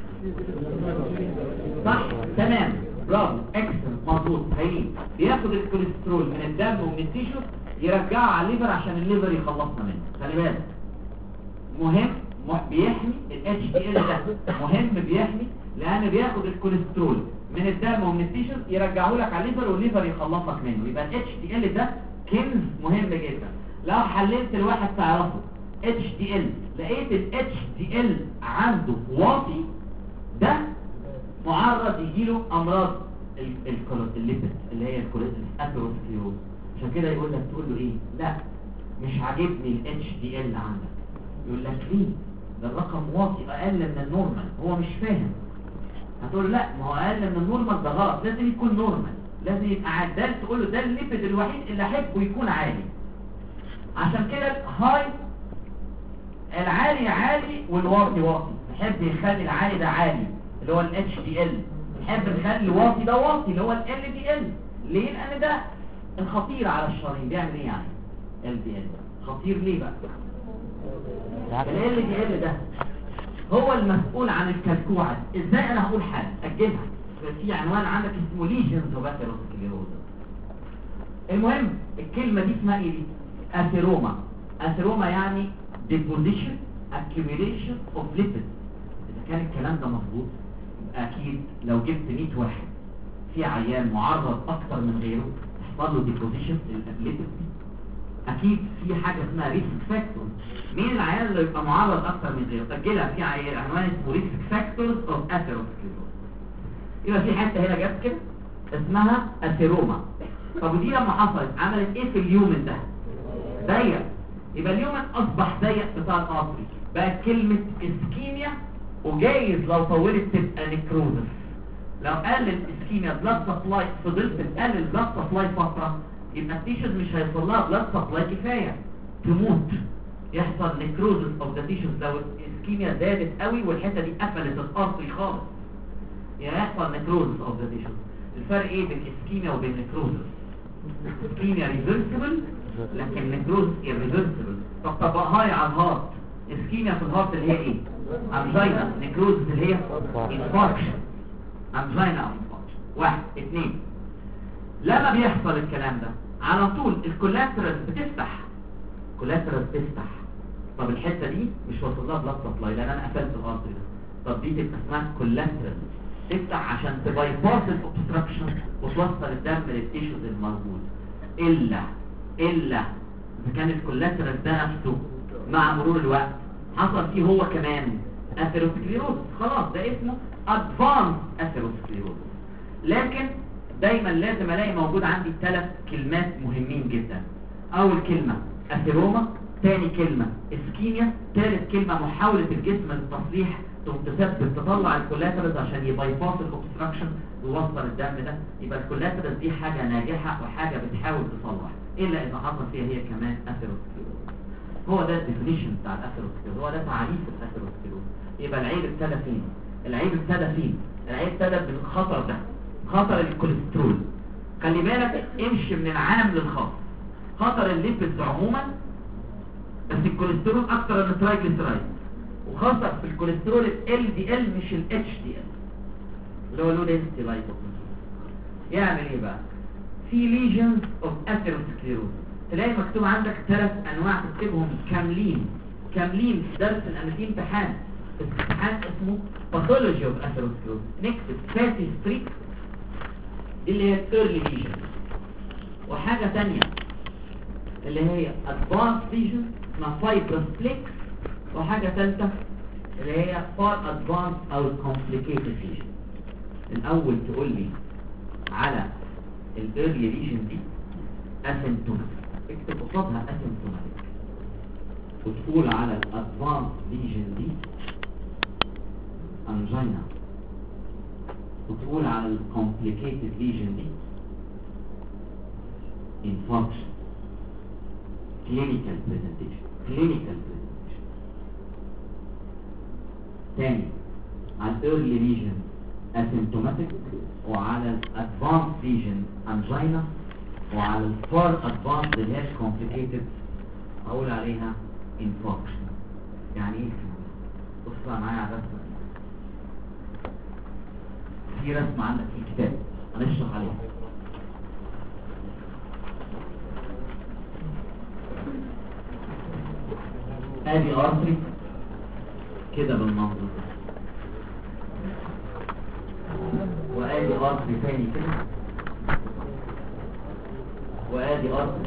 صح، تمام، برافو، اكسل، مظبوط، هايلين. بياخد الكوليسترول من الدم ومن التيشو يرجعه على الليفر عشان الليفر يخلصنا منه. خلي بالك مهم بيحمي HDL ده، مهم بيحمي لان بياخد الكوليسترول من الدم ومن التيشو يرجعه لك على الليفر والليفر يخلصك منه. يبقى HDL ده كنز مهم جدا. لو حللت الواحد تعرفه HDL لقيت HDL عنده واطي، ده معرض يجيله امراض الليبيد اللي هي الاثيروسكليروز. عشان كده يقول لك تقول له ايه؟ لا مش عاجبني HDL عندك. يقول لك ليه؟ ده الرقم واطي اقل من النورمال. هو مش فاهم. هتقول لا ما هو اقل من النورمال ده غلط، لازم يكون نورمال، لازم يبقى عدال. تقول له ده الليبيد الوحيد اللي احبه يكون عالي. عشان كده الهاي العالي عالي والواطي واطي. نحب نخلي العالي ده عالي اللي هو HDL، نحب نخلي الواطي ده واطي اللي هو LDL. ليه؟ لان ده الخطير على الشرايين. بيعمل ايه يعني LDL؟ خطير ليه بقى؟ LDL ده هو المسؤول عن الكلكوعة. ازاي انا هقول حاجه اجلها في عنوان عندك اسمه ليجنز اوف اثيروسكليروز. المهم الكلمه دي اسمها ايه دي؟ اثيروما. اثيروما يعني deposition accumulation of lipids. اذا كان الكلام ده مظبوط اكيد لو جبت 100 واحد في عيان معرض اكتر من غيره يحصل له deposition للليبيد، اكيد في حاجه اسمها ريسك فاكتور. مين العيان اللي يبقى معرض اكتر من غيره؟ سجلها في عنوان اسمه ريسك فاكتورز اوف اثيروسكليروز. يبقى في حته هنا جت كده اسمها اثيروما. طب ودي لما حصلت عملت ايه في اليومن ده؟ ضيق. يبقى اليومن اصبح ضيق بتاع القطري، بقت كلمه اسكيميا، وجايز لو طولت تبقى نكروزس. لو قلل الاسكيميا بلاد سبلاي، فضلت تقلل بلاد سبلاي فتره، يبقى التيشوز مش هيوصل لها بلاد سبلاي كفايه، تموت، يحصل نكروزس اوف ذا تيشوز. لو الاسكيميا زادت قوي والحته دي قفلت الارتري خالص يعني يحصل نكروزس اوف ذا تيشوز. الفرق ايه بين اسكيميا وبين نكروزس؟ اسكيميا ريفرسبل لكن نكروزس irreversible. طب طبقها لي على الهارت. اسكيميا في الهارت اللي هي ايه؟ انجينا. نكروزس اللي هي انفاركشن. انجينا او انفاركشن. 1 2. لما بيحصل الكلام ده على طول الكولاترال بتفتح. الكولاترال بتفتح. طب الحته دي مش واصل لها بلاد سبلاي لان انا قفلت الارتري ده. طب دي تبقى اسمها كولاترال، تفتح عشان تبايباس الاوبستراكشن وتوصل الدم للتيشوز الموجود. الا اذا كان الكولاترال ده نفسه مع مرور الوقت حصل فيه هو كمان اثيروسكليروز، خلاص ده اسمه ادفانس اثيروسكليروز. لكن دايما لازم الاقي موجود عندي 3 كلمات مهمين جدا. اول كلمه اثيروما، ثاني كلمه اسكيميا، ثالث كلمه محاوله الجسم للتصليح تثبت تطلع الكولاترز عشان يبايباس الاوبستراكشن ويوصل الدم ده. يبقى الكولاترز دي حاجه ناجحه وحاجه بتحاول تصلح، الا اذا حصل فيها هي كمان اثيروسكليروز. هو ده الديفينيشن بتاع الاثيروسكليروز، هو ده تعريف الاثيروسكليروز. يبقى العيب ابتدى فين؟ العيب ابتدى بالخطر ده، خطر الكوليسترول. خلي بالك امشي من العام للخاص. خطر الليبيدز عموما، بس الكوليسترول اكتر من الترايجليسيرايد، وخاصة في الكوليسترول ال دي ال مش ال اتش دي ال اللي هو لو دنسيتي لايبوبروتين. يعمل ايه بقى؟ في ليجنز اوف اثيروسكليروز تلاقي مكتوب عندك 3 انواع تكتبهم كاملين في درس الاناتومي امتحان اسمه باثولوجي اوف اثيروسكليروز. نكتب فاتي ستريك دي اللي هي الايرلي ليجن، وحاجه ثانيه اللي هي ادفانس ليجن اسمها فايبرس بليكس، وحاجه ثالثه اللي هي فار ادفانس او كومبليكيتد ليجن. الاول تقول لي على الايرلي ليجن دي اسيمتوماتيك، اكتب قصادها اسيمتوماتيك، وتقول على الادفانس ليجن دي انجينا، وتقول على الكومبليكيتد ليجن دي انفاركشن. كلينيكال بريزنتيشن تاني على الايرلي ليجن اسيمتوماتيك، وعلى الادفانس ليجن انجينا، وعلى الفار ادفانس اللي هي كومبليكيتد اقول عليها انفاركشن. يعني ايه الكلام ده؟ بص بقى معايا على الرسمه دي، في رسمه عندك في الكتاب هنشرح عليها. ادي ارتري كده بالمنظر ده، وادي ارتري تاني كده، وادي ارتري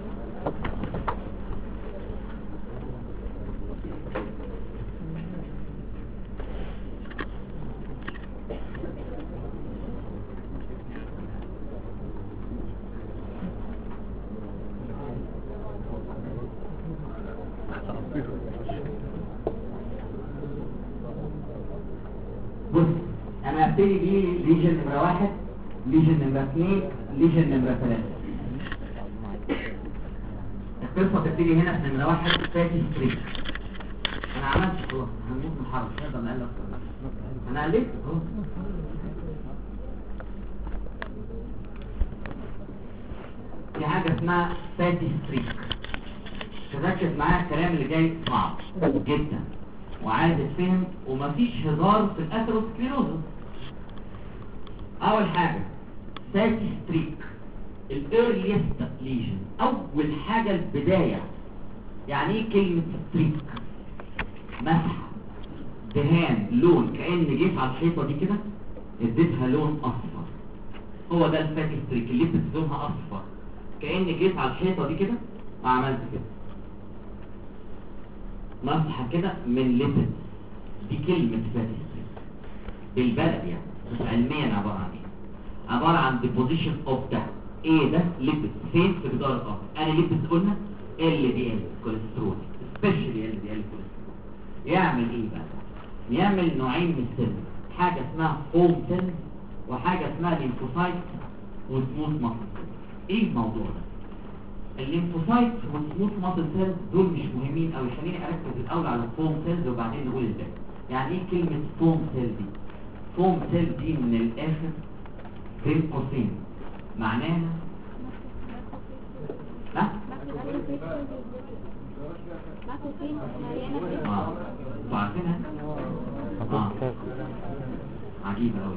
بص انا هبتدي بيه ليجن نمرة 1، ليجن نمرة 2، ليجن نمرة 3. القصة تبتدي هنا في نمرة 1 فاتي ستريك. انا عملت خلاص هنموت من الحرب، نقدر نقلب اكتر، انا قلبت خلاص. في حاجة اسمها فاتي ستريك، تركز معايا الكلام اللي جاي صعب جدا وعايز تفهم ومفيش هزار في الاثيروسكليروزس. اول حاجه فاتي ستريك الايرليست ليجن، اول حاجه البدايه يعني ايه كلمة ستريك؟ مسح، دهان، لون، كأن جيت على الحيطة دي كده اديتها لون اصفر. هو ده الفاتي ستريك اللي لونها اصفر، كأن جيت على الحيطة دي كده وعملت كده مسحة كده من ليبيد. دي كلمة فاتي ستريك بالبلد يعني، بس علميا عبارة عن ايه؟ عبارة عن deposition of ده ايه ده؟ ليبيد فين؟ في جدار الارض. انا ليبيد قلنا LDL كوليسترول، سبيشالي LDL كوليسترول. يعمل ايه بقى؟ يعمل نوعين من السيل، حاجة اسمها فوم سيل وحاجة اسمها ليمفوسايت وسموث ماسل سيل. ايه الموضوع ده؟ الليمفوسايت والسموث ماسل سيل دول مش مهمين قوي، خليني اركز الاول على الفوم سيلز وبعدين نقول ازاي. يعني ايه كلمة فوم سيل دي؟ فوم سيل دي من الاخر بين قوسين معناها ها؟ انتوا عارفينها؟ عجيبة قوي.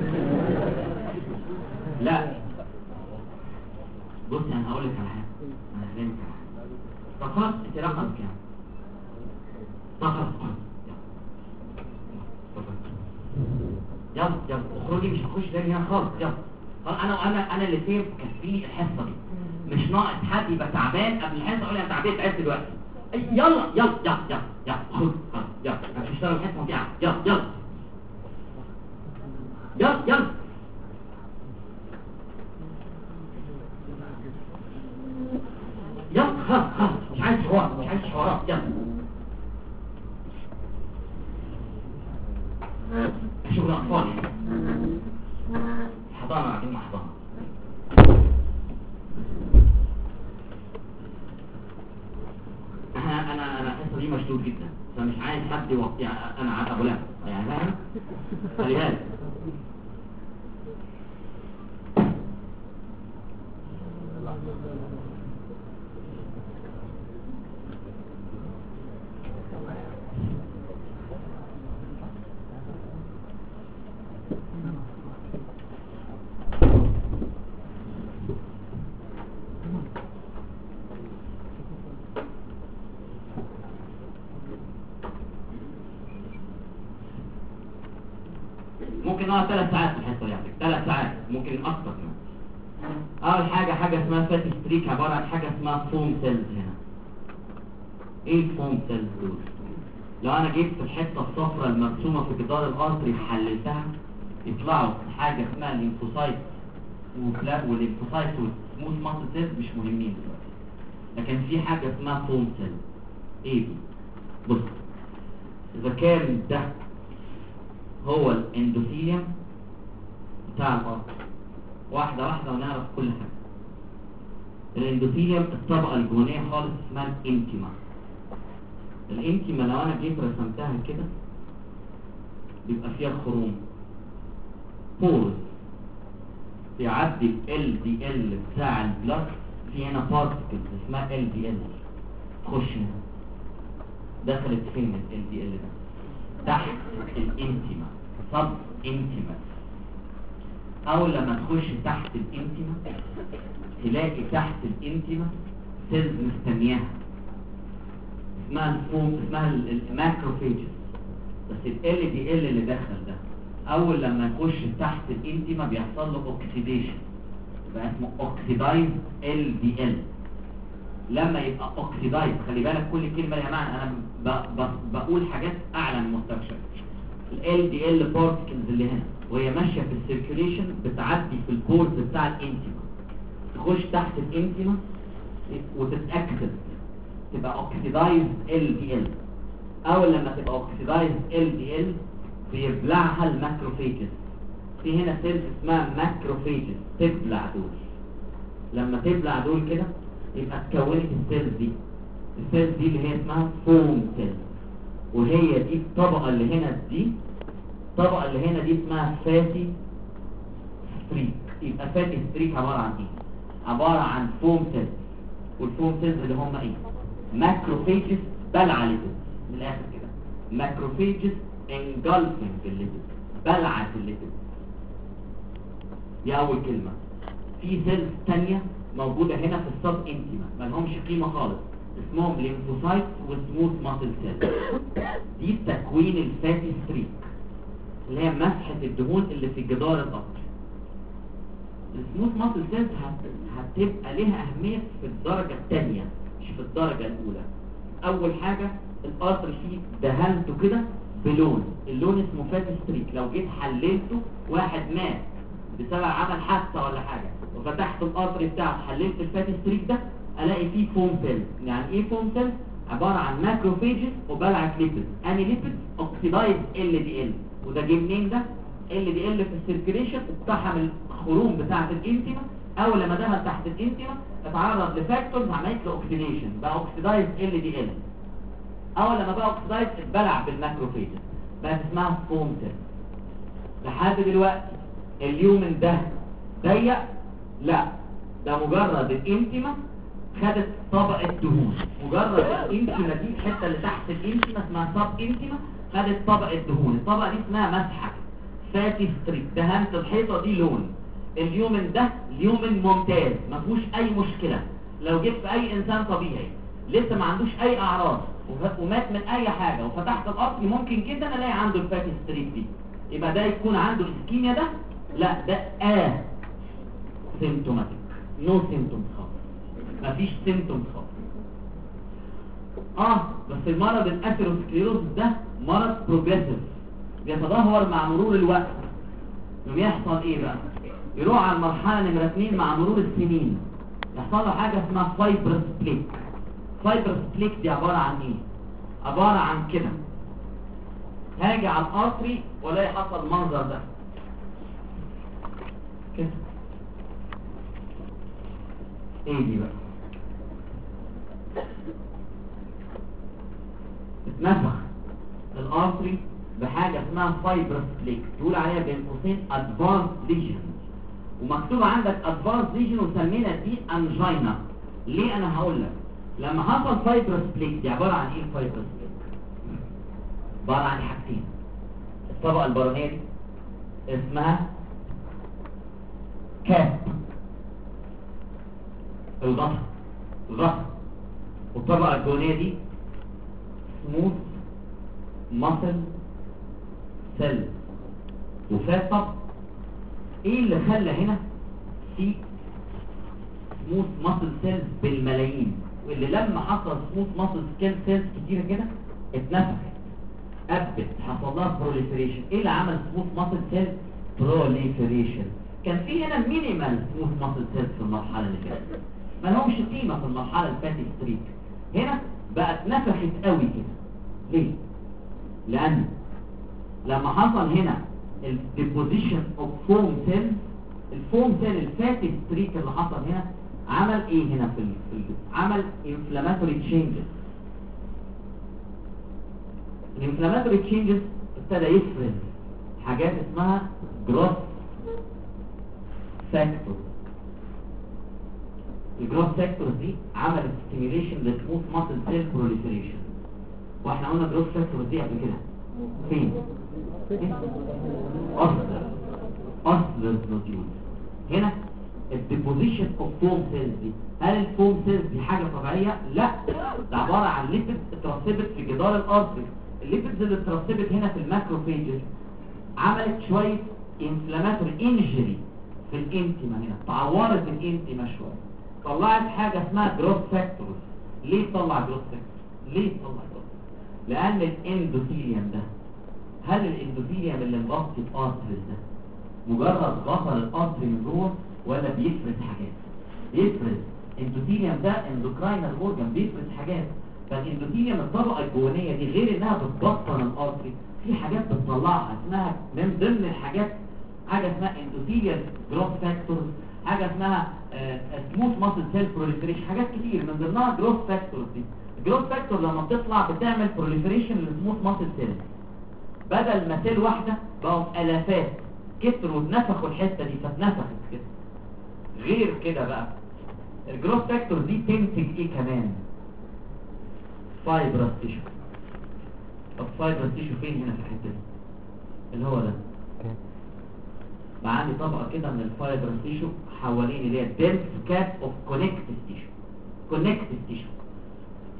لا بصي انا هقول لك على حاجه، انا هفهمك على حاجه. طب خلاص انت رقم كام؟ طب خلاص يلا يلا اخرجي، مش هخش تاني هنا خالص. يلا خلاص انا اللي فين كفيني الحصه دي، مش ناقص حد يبقى تعبان قبل الحصه اقول انا تعبان تعبت دلوقتي. يلا يلا يلا يلا يلا خد خلاص يلا هتشتغل الحصه وتعب. يلا يلا يلا يلا يلا خلاص خلاص مش عايز حوار، مش عايز حوارات. يلا شغل اطفال يعني، حضانه قاعدين مع حضانه. انا الحصه دي مشدود جدا، فمش عايز حد يوقف يعني. انا عاد ابو لعب يعني فاهم، خلي بالك. ممكن نقعد 3 ساعات في الحصه دي، 3 ساعات ممكن اكتر كمان. اول حاجه اسمها فاتي ستريك، عباره عن حاجه اسمها فوم سيلز. هنا ايه الفوم سيلز دول؟ لو انا جبت الحته الصفراء المرسومه في جدار الارتري حللتها يطلعوا حاجه اسمها ليمفوسايت والليمفوسايت والسموث ماسل سيلز مش مهمين دلوقتي، لكن في حاجه اسمها فوم سيلز. ايه دي؟ بص، اذا كان ده هو الاندوثيليوم بتاع الارض، واحده واحده ونعرف كل حاجه. الاندوثيليوم الطبقه الجوانيه خالص اسمها الانتيما. الانتيما لو انا جيت رسمتها كده بيبقى فيها خروم، بورز بيعدي ال دي ال بتاع البلاد، في هنا بارتكلز اسمها ال دي ال تخش هنا. دخلت فين ال دي ال ده؟ تحت الانتيما، صب انتيما. اول لما تخش تحت الانتيما تلاقي تحت الانتيما سيلز مستنياها اسمها الفوم، اسمها الماكروفيجز. بس ال دي ال اللي دخل ده اول لما يخش تحت الانتيما بيحصل له اوكسيديشن، يبقى اسمه اوكسيدايز ال دي ال. لما يبقى اوكسيدايز، خلي بالك كل كلمه يا جماعه انا بقول حاجات اعلى من مستوى ال دي ال بارتكلز اللي هنا وهي ماشيه في السيركيوليشن بتعدي في الكورس بتاع الانتيما، تخش تحت الانتيما وتتاكسد تبقى اوكسيدايز ال دي ال. اول لما تبقى اوكسيدايز ال دي ال بيبلعها الماكروفيجز. في هنا سيلز اسمها ماكروفيجز تبلع دول. لما تبلع دول كده يبقى اتكونت السيلز دي. السيلز دي اللي هي اسمها فوم سيل، وهي دي الطبقه اللي هنا دي، الطبقه اللي هنا دي اسمها فاتي ستريك. يبقى فاتي ستريك عباره عن ايه؟ عباره عن فوم سيلز، والفوم سيلز اللي هم ايه؟ ماكروفيجز بلع ليبيد. من الاخر كده ماكروفيجز انجلفنج الليبيد، بلعت الليبيد. دي اول كلمه. في سيلز ثانيه موجوده هنا في السب انتيما ما لهمش قيمه خالص، اسمهم ليمفوسايت وسموث ماسل سيل. دي تكوين الفاتي ستريك اللي هي مسحة الدهون اللي في جدار القطر. السموث ماسل سيلز هتبقى ليها أهمية في الدرجة الثانية مش في الدرجة الأولى. أول حاجة القطر فيه دهنته كده بلون، اللون اسمه فاتي ستريك. لو جيت حللته، واحد مات بسبب عمل حادثة ولا حاجة وفتحت القطر بتاعه حللت الفاتي ستريك ده، الاقي فيه فوم سيل. يعني ايه فوم سيل؟ عبارة عن ماكروفيجز وبلعة ليبيد. اني ليبيد اوكسيدايز LDL، وده جه منين ده؟ LDL في السيركيليشن اقتحم الخروم بتاعة الانتيما. اول لما دخل تحت الانتيما اتعرض لفاكتورز عملت له اوكسيديشن، بقى اوكسيدايز LDL. اول لما بقى اوكسيدايز اتبلع بالماكروفيجز بقت اسمها فوم سيل. لحد دلوقتي اليومن ده ضيق؟ لا، ده مجرد الانتيما خدت طبقة دهون. مجرد الانتيما دي الحتة اللي تحت الانتيما اسمها سب انتيما، خدت طبقة دهون. الطبقة دي اسمها مسحة فاتي ستريك. دهنت الحيطة دي لون. اليومن ده اليومن ممتاز ما فيهوش اي مشكلة. لو جبت اي انسان طبيعي لسه ما عندوش اي اعراض ومات من اي حاجة وفتحت القطر ممكن جدا الاقي عنده الفاتي ستريك دي. يبقى ده يكون عنده الاسكيميا ده؟ لا، ده سيمتوماتيك، نو سيمتومز خالص، مفيش سيمتومز خالص. بس المرض الاثيروسكليروز ده مرض بروجريسيف بيتدهور مع مرور الوقت. يحصل ايه بقى؟ يروح على المرحله نمره 2 مع مرور السنين، يحصل له حاجه اسمها فايبرس بليك. فايبرس بليك دي عباره عن ايه؟ عباره عن كده، هاجي على القطري والاقي حصل المنظر ده كده. ايه دي بقى؟ اتنفخ الارتري بحاجه اسمها فايبرس بليك، تقول عليها بين قوسين ادفانس ليجن، ومكتوب عندك ادفانس ليجن وسمينا دي انجينا. ليه؟ انا هقول لك. لما حصل فايبرس بليك دي عباره عن ايه؟ الفايبرس بليك عباره عن حاجتين. الطبقه البرونيه دي اسمها كاب، الغطا، والطبقه الجوانيه دي سموث ماسل سيل. وفات طب ايه اللي خلى هنا في سموث ماسل سيلز بالملايين، واللي لما حصل سموث ماسل سيلز كتيره كده اتنفخت ابت، حصل لها بروليفريشن. ايه اللي عمل سموث ماسل سيلز بروليفريشن؟ كان في هنا مينيمال سموث ماسل سيلز في المرحله اللي فاتت، ما لهمش قيمه في المرحله الفاتي ستريك. هنا بقت نفخت قوي كده. ليه؟ لان لما حصل هنا الديبوزيشن اوف فوم سيل، الفوم سيل الفاتي ستريك اللي حصل هنا عمل ايه هنا في الجسم؟ عمل انفلاماتوري تشينجز. الانفلاماتوري تشينجز ابتدى يفرز حاجات اسمها جروث فاكتور. الجروث فاكتورز دي عملت ستيميوليشن للسموث ماسل سيل بروليفريشن. واحنا قلنا الجروث فاكتورز دي قبل كده فين؟ اصل نوديول. هنا الديبوزيشن اوف فوم سيلز دي، هل الفوم سيلز دي حاجه طبيعيه؟ لا، ده عباره عن ليبيد اترسبت في جدار الارتري. الليبيدز اللي اترسبت هنا في الماكروفيجز عملت شويه انفلاماتوري انجري في الانتيما، هنا تعورت الانتيما شويه، طلعت حاجه اسمها جروث فاكتورز. ليه تطلع جروث فاكتورز؟ ليه تطلع جروث؟ لان الاندوثيليوم ده، هل الاندوثيليوم اللي مغطي الارتريز ده مجرد غطى الارتري من جوه ولا بيفرز حاجات؟ بيفرز. اندوثيليوم ده اندوكراينال اورجان، بيفرز حاجات. فالاندوثيليوم الطبقه الجوانيه دي غير انها بتبطن الارتري، في حاجات بتطلعها اسمها من ضمن الحاجات حاجه اسمها اندوثيليال جروث فاكتورز، حاجه اسمها سموث ماسل سيل بروليفريشن، حاجات كتير من ضمنها جروث فاكتورز دي. الجروث فاكتور لما بتطلع بتعمل بروليفريشن للسموث ماسل سيل، بدل ما سيل واحده بقوا الافات، كتروا واتنفخوا الحته دي فاتنفخت كده. غير كده بقى الجروث فاكتور دي تنتج ايه كمان؟ فايبرس تيشو. طب فايبرس تيشو فين هنا في الحته دي؟ اللي هو ده بقى عندي طبقه كده من الفايبرس تيشو حوالين اللي هي دنس كاب اوف كونكتيف تيشو. كونكتيف تيشو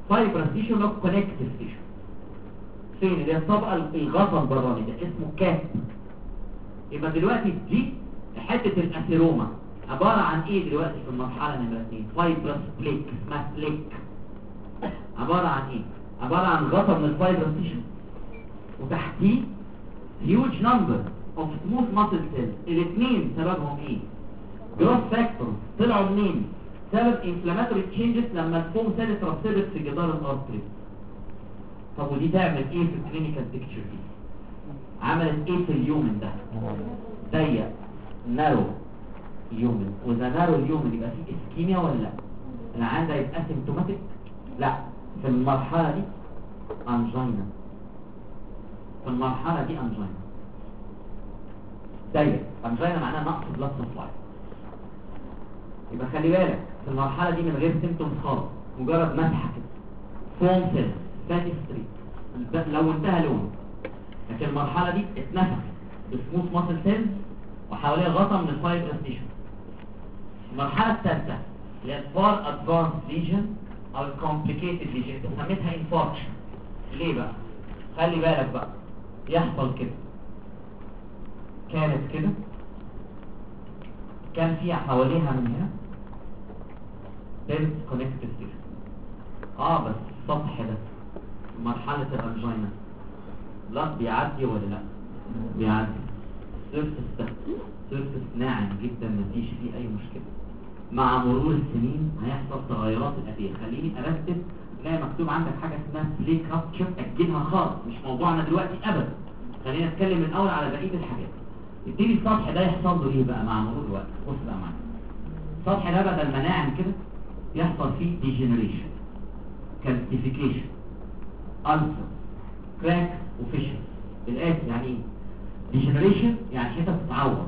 فايبرس تيشو لو كونكتيف تيشو. فين اللي هي الطبقه الغصن براني ده اسمه كاب. يبقى دلوقتي دي حته الاثيروما عباره عن ايه دلوقتي في المرحله نمره 2؟ فايبرس بليك، اسمها بليك. عباره عن ايه؟ عباره عن غطا من الفايبرس تيشو وتحتيه huge number of smooth muscle cells. الاثنين سببهم ايه؟ جروث فاكتور. طلعوا منين؟ سبب inflammatory changes لما الفوم سيل اترسبت في جدار الارتري. طب ودي تعمل ايه في الكلينيكال بيكتشر دي؟ عملت ايه في اليومن ده؟ ضيق نارو اليومن. واذا نارو اليومن يبقى فيه اسكيميا ولا لا؟ العيان ده يبقى اسيمتوماتيك؟ لا، في المرحله دي انجينا. في المرحله دي انجينا ضيق. انجينا معناها نقص بلاد سبلاي. يبقى خلي بالك في المرحله دي من غير سيمتومز خالص، مجرد مسحه كده فوم سيل فاتي ستريت لو انتهى لونه. لكن المرحله دي اتنفخت بسموث ماسل سيلز وحواليها غطا من الفايبرس تيشو. المرحله الثالثه اللي هي الفار ادفانس ليجن او الكومبليكيتد ليجن، انت سميتها انفاركشن. ليه بقى؟ خلي بالك بقى يحصل كده. كانت كده، كان فيها حواليها من هنا دنس كونكتيف تيشو. بس السطح ده مرحله الانجينا لا بيعدي ولا لا؟ بيعدي. السيرفس ده سيرفس ناعم جدا مفيش فيه اي مشكله. مع مرور السنين هيحصل تغيرات الاتيه. خليني ارتب. تلاقي مكتوب عندك حاجه اسمها بليك رابتشر، اجلها خالص، مش موضوعنا دلوقتي ابدا. خلينا نتكلم من الاول على بقيه الحاجات. يبتدي السطح ده يحصل له ايه بقى مع مرور الوقت؟ بص بقى معايا. السطح ده بدل ما ناعم كده يحصل فيه ديجنريشن، كالسيفيكيشن، ألسر، كراك وفيشن. بالآخر يعني ايه؟ ديجنريشن يعني حتة تتعور،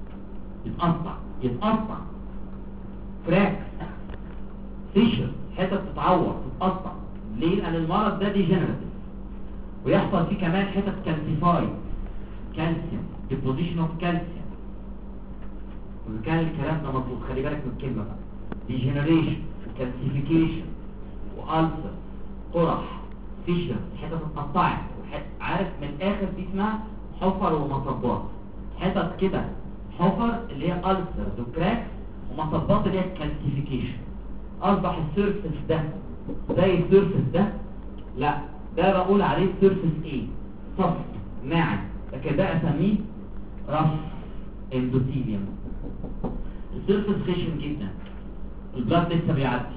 يتقطع. كراك، فيشن حتة تتعور تتقطع. ليه؟ لأن المرض ده ديجنريتيف. ويحصل فيه كمان حتة كالسيفايد، كالسيوم، ديبوزيشن اوف كالسيوم. وكان الكلام ده مطلوب. خلي بالك من الكلمة بقى. ديجنريشن وكالسيفيكيشن وألسر، قرح، فيشر، حتة اتقطعت. عارف من الاخر دي اسمها حفر ومصبات. حتت كده حفر اللي هي ألسر وكراك، ومصبات اللي هي الكالسيفيكيشن. اصبح السيرفس ده زي السيرفس ده؟ لا، ده بقول عليه سيرفس ايه؟ صف ناعم. لكن ده اسميه رف اندوثيليوم. السيرفس خشن جدا، البلاد لسه بيعدي.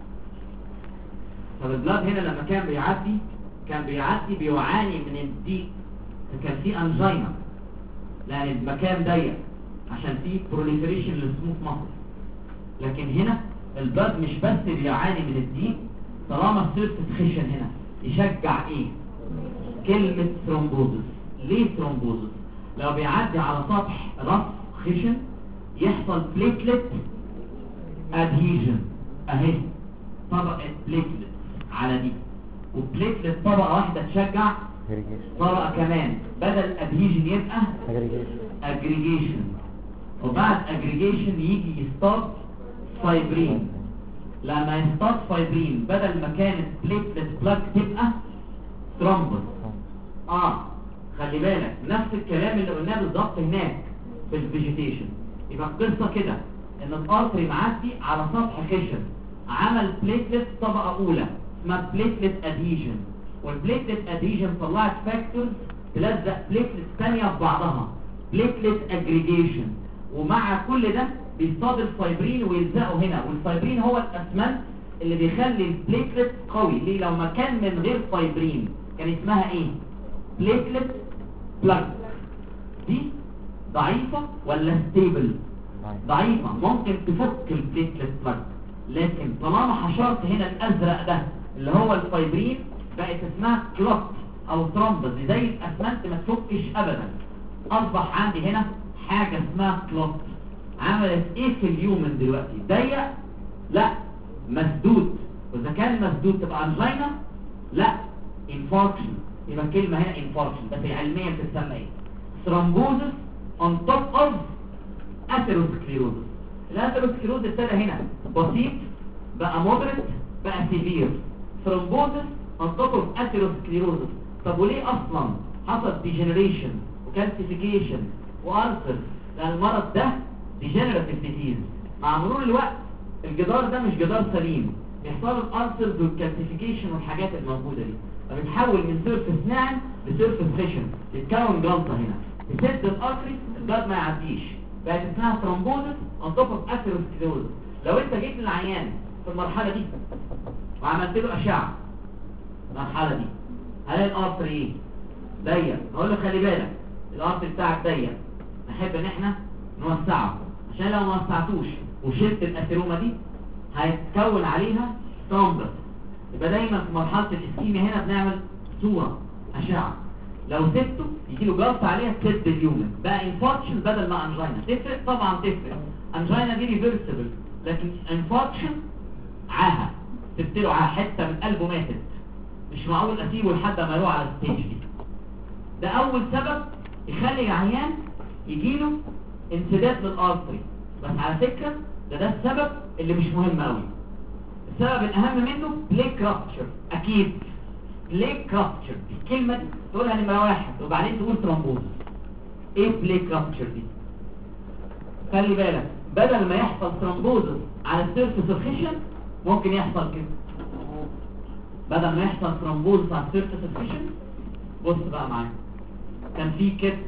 طب البلاد هنا لما كان بيعدي بيعاني من الضيق، فكان فيه انجينا لان المكان ضيق عشان فيه بروليفريشن للسموث ماسل. لكن هنا البلاد مش بس بيعاني من الضيق، طالما السيرفس خشن هنا يشجع ايه؟ كلمة ثرومبوزس. ليه ثرومبوزس؟ لو بيعدي على سطح رف خشن يحصل بليتلت ادهيجن. اهي طبقة بليتلت على دي، وبليتلت طبقة واحدة تشجع طبقة كمان، بدل ادهيجن يبقى اجريجيشن. وبعد اجريجيشن يجي يصطاد فايبرين. لما يصطاد فايبرين بدل ما كانت بليتلت بلاك تبقى ثرومبوس. خلي بالك نفس الكلام اللي قلناه بالظبط هناك في الفيجيتيشن. يبقى القصه كده ان الارتري معدي على سطح خشن، عمل بليتلت طبقه اولى اسمها بليتلت ادهيجن، والبليتلت ادهيجن طلعت فاكتورز تلزق بليتلت ثانيه في بعضها، بليتلت اجريجيشن. ومع كل ده بيصطاد الفايبرين ويلزقه هنا، والفايبرين هو الاسمنت اللي بيخلي البليتلت قوي. ليه؟ لو ما كان من غير فايبرين كان اسمها ايه؟ بليتلت بلاك. دي ضعيفة ولا ستيبل؟ ضعيفة، ممكن تفك البليتلت بلاك. لكن طالما حشرت هنا الازرق ده اللي هو الفايبرين بقت اسمها كلوت او ثرومبس، زي الاسمنت ما تفكش ابدا. اصبح عندي هنا حاجة اسمها كلوت. عملت ايه في اليومن دلوقتي؟ ضيق؟ لا، مسدود. واذا كان مسدود تبقى انجينا؟ لا، انفاركشن. يبقى الكلمة هنا انفاركشن، بس علميا بتسمى ايه؟ ثرومبوزس on top of atherosclerosis. الاثيروسكليروز ابتدى هنا بسيط، بقى مودريت، بقى سيفير. ثرومبوزس on top of atherosclerosis. طب وليه اصلا حصل degeneration وكالسيفيكيشن وألسر؟ لان المرض ده degenerative disease. مع مرور الوقت الجدار ده مش جدار سليم، بيحصل له الألسرز والكالسيفيكيشن والحاجات الموجوده دي، فبيتحول من سيرفيس ناعم لسيرفيس خشن، تتكون جلطه هنا تسد الارتري، البلد ما يعديش، بقت اسمها ثرومبوزس on top of atherosclerosis. لو انت جيت للعيان في المرحله دي وعملت له اشعه المرحله دي، هلاقي الارتري ايه؟ ضيق. اقول له خلي بالك الارتري بتاعك ضيق، نحب ان احنا نوسعه، عشان لو ما وسعتوش وشلت الاثيروما دي هيتكون عليها ثرومبس. يبقى دايما في مرحله الاسكيميا هنا بنعمل صوره اشعه، لو سبته يجي له جلطه عليها تسد اليومن، بقى انفاركشن بدل ما انجينا. تفرق طبعا، تفرق. انجينا دي ريفرسبل، لكن انفاركشن عاهه، سبت له عاهه، حته من قلبه ماتت، مش معقول اسيبه لحد ما يروح على الستيج دي. ده اول سبب يخلي العيان يجيله انسداد للارتري. بس على فكره ده السبب اللي مش مهم قوي. السبب الاهم منه بليك رابتشر. اكيد بليك رابتشر الكلمه دي تقولها نمره واحد وبعدين تقول ثرومبوز. ايه بليك رابتشر دي؟ خلي بالك بدل ما يحصل ثرومبوزس على السيرفيس الخشن ممكن يحصل كده. بدل ما يحصل ثرومبوزس على السيرفيس الخشن، بص بقى معايا، كان في كده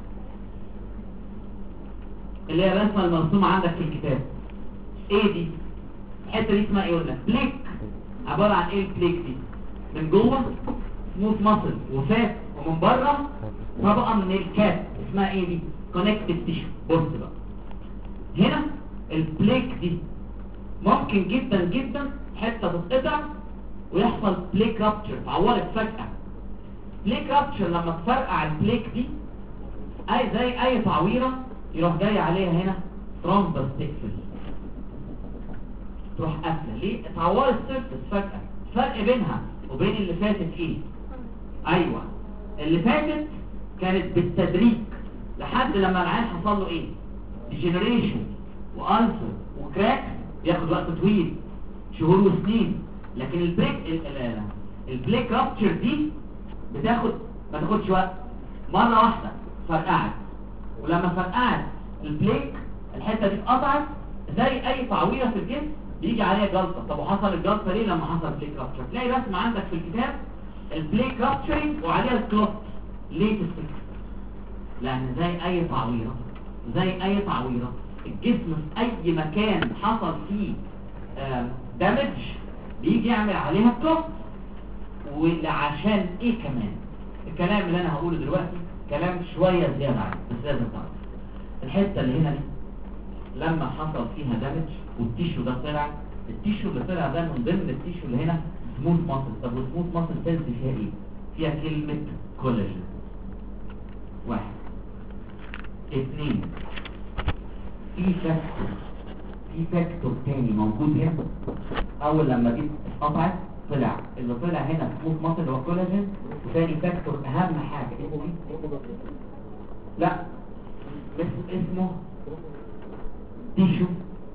اللي هي الرسمه المرسومه عندك في الكتاب. ايه دي؟ الحته دي اسمها ايه؟ قلنا بليك. عباره عن ايه البليك دي؟ من جوه سموث ماسل وفات، ومن بره طبقه من الكات اسمها ايه دي؟ كونكتيف تيشو. بص بقى هنا البليك دي ممكن جدا جدا حته تتقطع ويحصل بليك رابتشر، تعورت فجاه. بليك رابتشر لما تفرقع البليك دي زي اي تعويره يروح جاي عليها هنا ثرومبس تقفل، تروح قافله. ليه؟ اتعورت السيرفس فجاه. الفرق بينها وبين اللي فاتت ايه؟ ايوه اللي فاتت كانت بالتدريج لحد لما العيان حصل له ايه؟ ديجنريشن والسر وكراك، بياخد وقت طويل، شهور وسنين. لكن البليك رابتشر دي ما تاخدش وقت، مره واحده فرقعت. ولما فرقعت البليك الحته دي اتقطعت زي اي تعويره في الجسم بيجي عليها جلطه. طب وحصل الجلطه ليه لما حصل بليك رابتشر؟ تلاقي رسمه عندك في الكتاب البليك رابتشرنج وعليها الكلوت. ليه تفتكر؟ لان زي اي تعويره الجسم في اي مكان حصل فيه دامج بيجي يعمل عليها كلوت. وعشان ايه كمان؟ الكلام اللي انا هقوله دلوقتي كلام شويه زياده عنه، بس لازم تعرف الحته اللي هنا دي لما حصل فيها دامج والتيشو ده طلع، التيشو اللي طلع ده من ضمن التيشو اللي هنا سموث ماسل. طب والسموث ماسل سيلز فيها ايه؟ فيها كلمه كولاجين. 1 2 في فاكتور تاني موجود هنا. اول لما دي اتقطعت طلع اللي طلع هنا سموث ماسل هو كولاجين. وثاني فاكتور اهم حاجه اسمه ايه؟ لا اسمه تيشو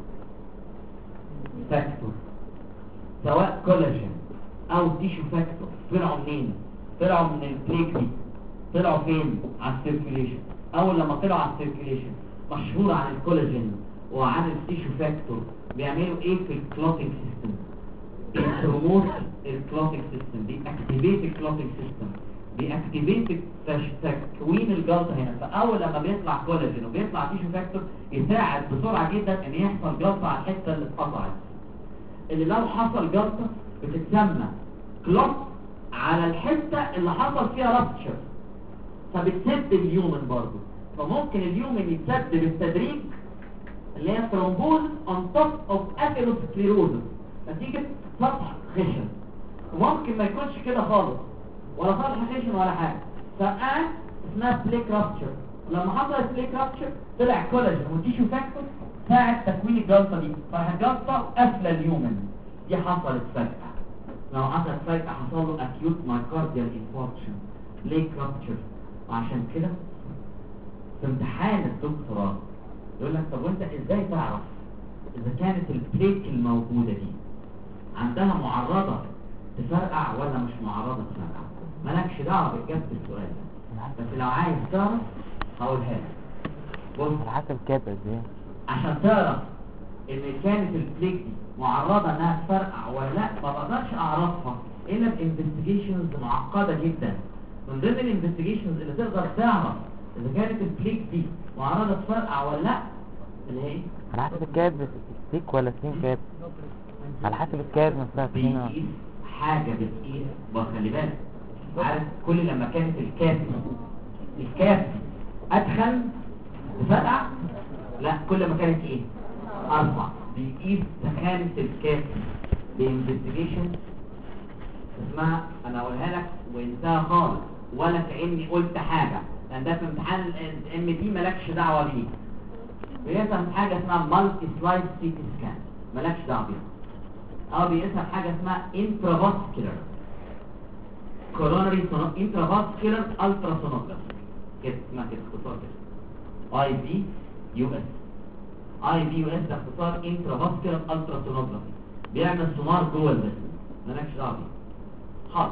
فاكتور. سواء كولاجين او تيشو فاكتور طلعوا منين؟ طلعوا من البليك دي. طلعوا فين؟ على السيركيليشن. اول لما طلعوا على السيركيليشن مشهور عن الكولاجين وعن التيشو فاكتور بيعملوا ايه في الكلوتينج سيستم؟ بيبروموت الكلوتينج سيستم، بيأكتيفيت الكلوتينج سيستم، بيأكتيفيت تكوين الجلطه هنا. فاول لما بيطلع كولاجين وبيطلع تيشو فاكتور يساعد بسرعه جدا ان يحصل جلطه على الحته اللي اتقطعت، اللي لو حصل جلطه بتتسمى كلوت على الحته اللي حصل فيها رابتشر، فبتسد اليومن برضه. فممكن اليومن يتسد بالتدريج اللي هي ثرومبوز on top of atherosclerosis نتيجه سطح خشن. وممكن ما يكونش كده خالص ولا سطح خشن ولا حاجه، فقعت اسمها بليك رابتشر. ولما حصلت بليك رابتشر طلع كولاجين وتيشو فاكتور ساعد تكوين الجلطه دي، فراح الجلطه قافله اليومن. دي حصلت فجاه. لو حصلت فجاه حصل له اكيوت مايكارديال انفاركشن، بليك رابتشر. وعشان كده في امتحان الدكتوراه يقول لك طب وانت ازاي تعرف اذا كانت البليك الموجوده دي عندها معرضه تفرقع ولا مش معرضة تفرقع؟ مالكش دعوة بإجابة السؤال ده، بس لو عايز تعرف هقولها لك. بص على حسب كاب قد ايه عشان تعرف ان كانت البليك دي معرضة انها تفرقع ولا لا، ما بقدرش اعرفها الا بانفستيجيشنز معقدة جدا. من ضمن الانفستيجيشنز اللي تقدر تعرف اذا كانت البليك دي معرضة تفرقع ولا لا اللي هي على حسب الكاب، ستيك ولا سليم كاب؟ على حسب الكاب نفسها سليمة. بيقيس حاجة بتقيس. بس خلي بالك، عارف كل لما كانت الكاف ادخل تفرقع؟ لا، كل ما كانت ايه؟ ارفع. بيقيس سخانة الكاف بانفستيجيشن اسمها، انا اقولها لك وانتهى خالص ولا كأني قلت حاجة، لان ده في امتحان الام دي مالكش دعوة بيه. بيقيسها حاجة اسمها مالتي سلايد سي تي سكان، مالكش دعوة بيها. او بيقيسها حاجة اسمها انترافاسكولار كورونري انترافاسكولار التراسونوجرافي، كده اسمها كده اختصار كده اي بي يو اس. اي بي يو اس ده اختصار انترافاسكولار التراسونوجرافي، بيعمل سونار جوه الجسم، مالكش دعوه بيه خالص.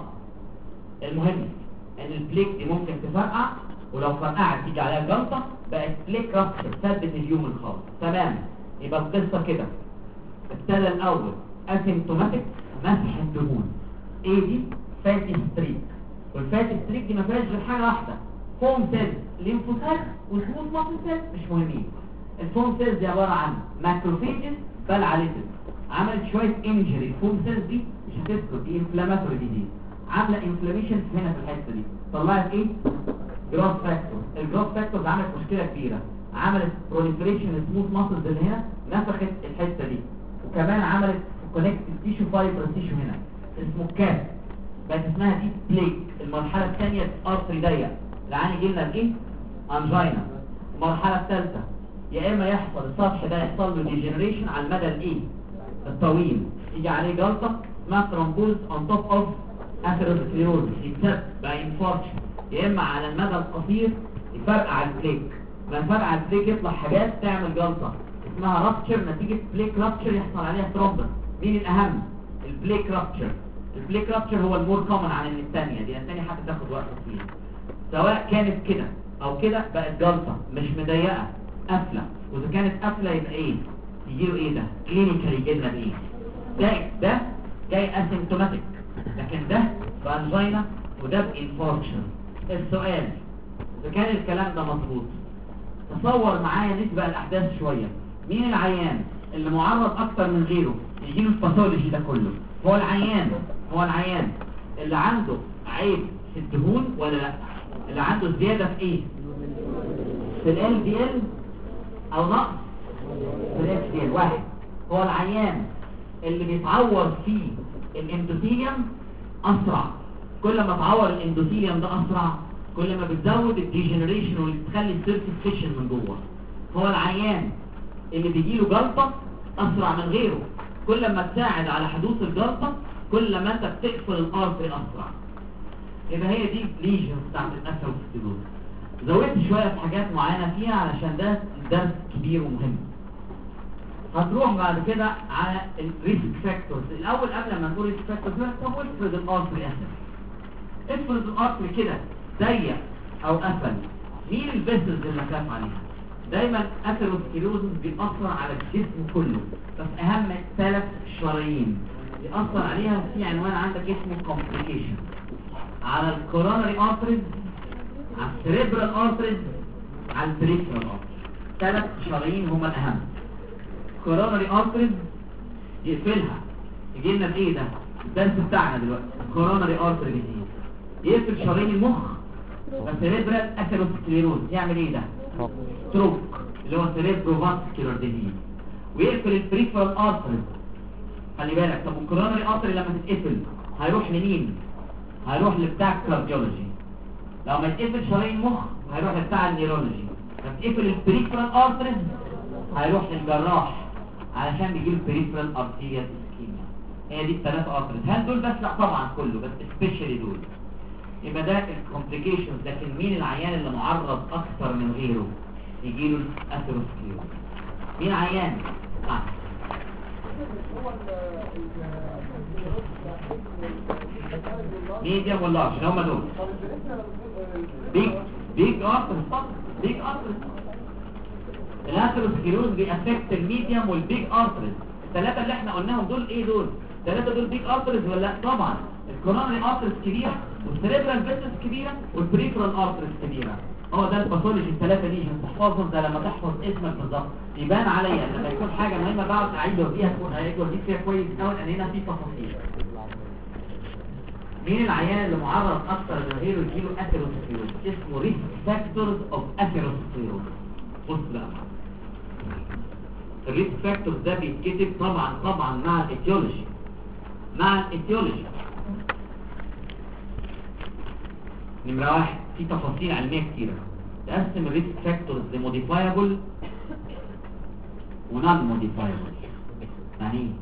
المهم ان البليك دي ممكن تفرقع، ولو فرقعت تيجي عليها جلطه بقت بليك رابشر، ثبت اليوم الخالص تمام. يبقى القصه كده، ابتدى الاول اسيمتوماتيك مسح الدهون، ايه دي؟ فاتي ستريك. والفاتي ستريك دي ما فيهاش غير حاجه واحده، فوم سيلز، ليمفوسايت وسموث ماسل سيلز، مش مهمين. الفوم سيلز دي عباره عن ماكروفيجز بلعلتس، عملت شويه انجري. الفوم سيلز دي مش هتسكت، دي انفلاماتوري دي عامله انفلاميشن هنا في الحته دي، طلعت ايه؟ جروث فاكتور. الجروث فاكتور عملت مشكله كبيره، عملت بروليفريشن سموث ماسلز اللي هنا، نفخت الحته دي، وكمان عملت كونكتيف تيشو فايبر تيشو هنا اسمه كاب، بقت اسمها دي بليك. المرحله الثانيه ارتري ضيق، العين يجي لنا بايه؟ انجينا. المرحله الثالثه يا اما يحصل السطح ده يحصل له ديجنريشن على المدى الايه؟ الطويل، يجي عليه جلطه اسمها ترومبوز اون توب اوف اثيروسكليروز، يتسبب بانفاركشن. يا اما على المدى القصير يفرقع البليك، ما يفرقع البليك يطلع حاجات تعمل جلطه اسمها رابتشر، نتيجه بليك رابتشر يحصل عليها ترومبس. مين الاهم؟ البليك رابتشر. البليك رابتشر هو المور كومن عن الثانيه دي، الثانيه حتى تاخد وقت كتير. سواء كانت كده او كده بقت جلطه مش مضيقه، قافله. واذا كانت قافله يبقى ايه؟ يجي له ايه ده؟ كلينيكال يجي لنا بايه؟ ده جاي اسيمتوماتيك، لكن ده بانجينا وده بانفاركشن. السؤال اذا كان الكلام ده مظبوط، تصور معايا نسبة الاحداث شويه. مين العيان اللي معرض اكتر من غيره يجي له الباثولوجي ده كله؟ هو العيان اللي عنده عيب في الدهون ولا لا؟ اللي عنده زياده في ايه؟ في ال دي ال او نقص في ال دي ال. واحد هو العيان اللي بيتعور فيه الاندوثيليوم اسرع، كل ما تعور الاندوثيليوم ده اسرع كل ما بتزود الديجنريشن واللي بتخلي السيركيفيشن من جوه. هو العيان اللي بيجيله جلطه اسرع من غيره، كل ما تساعد على حدوث الجلطه كل ما انت بتقفل الارتري اسرع. يبقى هي دي ليجنز بتاعت الاثيروسكليروز. زودت شويه في حاجات معينه فيها علشان ده درس كبير ومهم. هتروح بعد كده على الريسك فاكتورز. الاول قبل ما نقول ريسك فاكتورز، طب افرض الارتري افرض الارتري كده ضيق او قفل، مين الفيسلز اللي خاف عليها؟ دايما اثيروسكليروز بيأثر على الجسم كله، بس اهم 3 شرايين بيأثر عليها. في عنوان عندك اسمه كومبليكيشن، على الكورونري ارتريز، على السيريبرال ارتريز، على البريفرال ارتريز. 3 شرايين هما الاهم. كورونري ارتريز يقفلها، يجي لنا بايه ده؟ الدرس بتاعنا دلوقتي كورونري ارتري ديزيز، يقفل شرايين المخ. والسيريبرال اثيروسكليروز يعمل ايه ده؟ ستروك اللي هو سيريبروفاسكولار ديزيز. ويقفل البريفرال ارتري. خلي بالك، طب الكورونري ارتري لما تتقفل هيروح لمين؟ هيروح لبتاع الكارديولوجي. لو ما يتقفل شرايين المخ هيروح لبتاع النيرولوجي. لما تقفل البريفرال ارتريز هيروح للجراح علشان بيجيله البريفرال ارتيريال اسكيميا. هي دي ال3 ارتريز. هل دول بس؟ لا طبعا كله، بس سبيشالي دول. يبقى ده الكومبليكيشنز. لكن مين العيان اللي معرض اكتر من غيره يجيله الاثيروسكليروز؟ مين عيان؟ ميديوم ولا عشان هم دول بيج ارترز بيج ارترز. الاثيروسكليروز بيأفكت الميديوم والبيج ارترز. الثلاثه اللي احنا قلناهم دول ايه دول؟ الثلاثه دول بيج ارترز ولا لا؟ طبعا الكورونري ارترز كبيره والسيريبرال فيسلز كبيره والبريفرال ارترز كبيره. هو ده الباثولوجي الثلاثه دي عشان تحفظهم. ده لما تحفظ اسمك بالظبط يبان عليا لما يكون حاجه مهمه بقعد اعيد واديها تكون اعيد واديك فيها كويس قوي لان هنا في تفاصيل. مين العيان اللي معرض اكتر من غيره يجيله اثيروسكليروز؟ اسمه ريسك فاكتورز اوف اثيروسكليروز. بص بقى الريسك فاكتورز ده بيتكتب طبعا مع الايتيولوجي. نمرة واحد في تفاصيل علمية كتيرة. تقسم الريسك فاكتورز لموديفايبل ونون موديفايبل. يعني ايه؟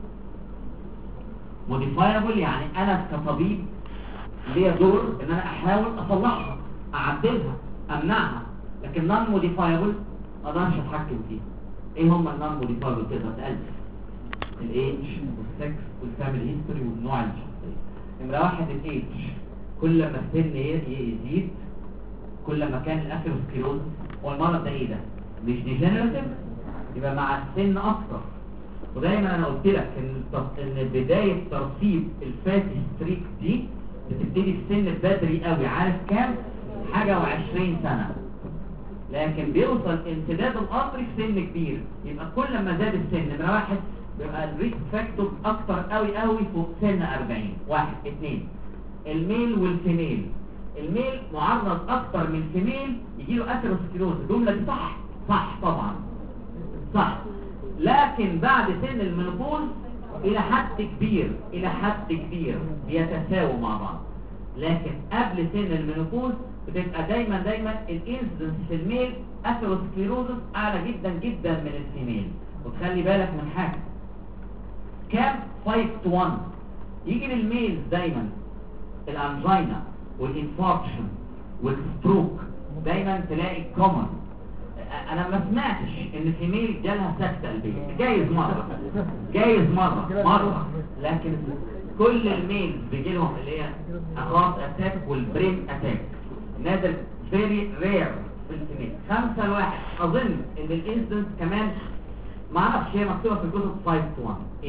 موديفايبل يعني انا كطبيب ليا دور ان انا احاول اصلحها اعدلها امنعها. لكن نون موديفايبل ما اقدرش اتحكم فيها. ايه هم النون موديفايبل؟ تقدر تقلل الايدج والسكس والفاميلي هيستوري والنوع الشخصيه. نمرة واحد الايدج. كل ما السن يزيد كل ما كان الاثيروسكليروز. هو المرض ده ايه ده؟ مش ديجنراتيف يبقى مع السن اكتر. ودايما انا قلت لك ان بدايه ترسيب الفاتي ستريك دي بتبتدي في سن بدري قوي. عارف كام؟ حاجه و20 سنه. لكن بيوصل امتداد القطري في سن كبير. يبقى كل ما زاد السن نمرة واحد بيبقى الريسك فاكتور اكتر قوي فوق سن 40. واحد. اتنين الميل والفيميل. الميل معرض اكتر من الفيميل يجيله اثيروسكليروز. الجمله دي صح طبعا صح. لكن بعد سن المينوبوز الى حد كبير بيتساووا مع بعض. لكن قبل سن المينوبوز بتبقى دايما الانسيدنس في الميل اثيروسكليروز اعلى جدا من الفيميل. وتخلي بالك من حاجه كام 5:1 يجي للميل دايما الانجينا والانفاركشن والستروك. دايما تلاقي كومن. انا ما سمعتش ان فيميل جالها سكتة قلبية. جايز مرة لكن كل الميل بيجي لهم اللي هي هارت اتاك والبرين اتاك. نادر فيري رير في الفيميل. 5:1. اظن ان الانسيدنس كمان ما اعرفش هي مكتوبة في الكتب 5:1.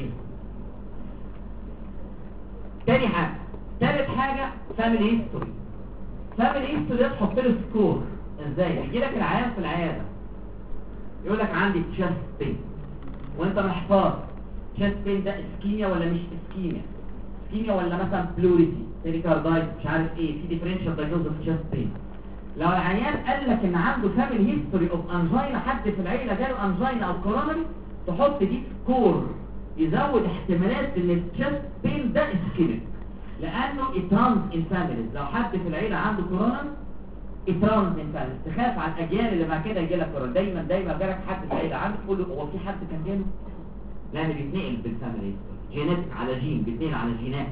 تالت حاجة فاميلي هيستوري. ده تحط له سكور. ازاي؟ يجي لك العيان في العيادة يقول لك عندي تشست بين وانت محتار تشست بين ده اسكيميا ولا مش اسكيميا ولا مثلا بلوريتي بيريكاردايتس مش عارف ايه. في ديفرنشال دايجنوز في تشست بين. لو العيان قال لك ان عنده فاميلي هيستوري اوف انجينا، حد في العيله جاله انجينا او كورونري، تحط دي سكور يزود احتمالات ان التشست بين ده اسكيميك لانه اترانز ان فاميليز. لو حد في العيله عنده كورونري اترانز ان فاميليز تخاف على الاجيال اللي بعد كده يجي لك كورونري. دايما جالك حد في العيله عنده تقول له هو في حد كان جاله؟ لان بيتنقل بالفاميلي جيناتيك على جين، بيتنقل على جينات.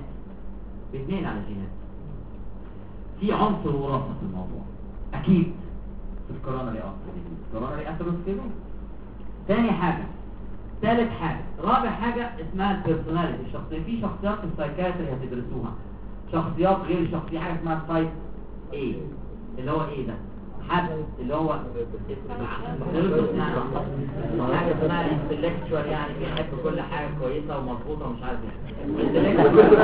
في عنصر وراثه في الموضوع اكيد في الكورونري اثيروسكليروز. ثالث حاجة. رابع حاجة اسمها البيرسوناليتي الشخصية. في شخصيات في السايكاتري هتدرسوها، شخصيات غير شخصية. حاجة اسمها تايب ايه اللي هو ايه ده؟ حد اللي هو حاجة اسمها انتلكتشوال يعني بيحب كل حاجة كويسة ومظبوطة ومش عارف ايه.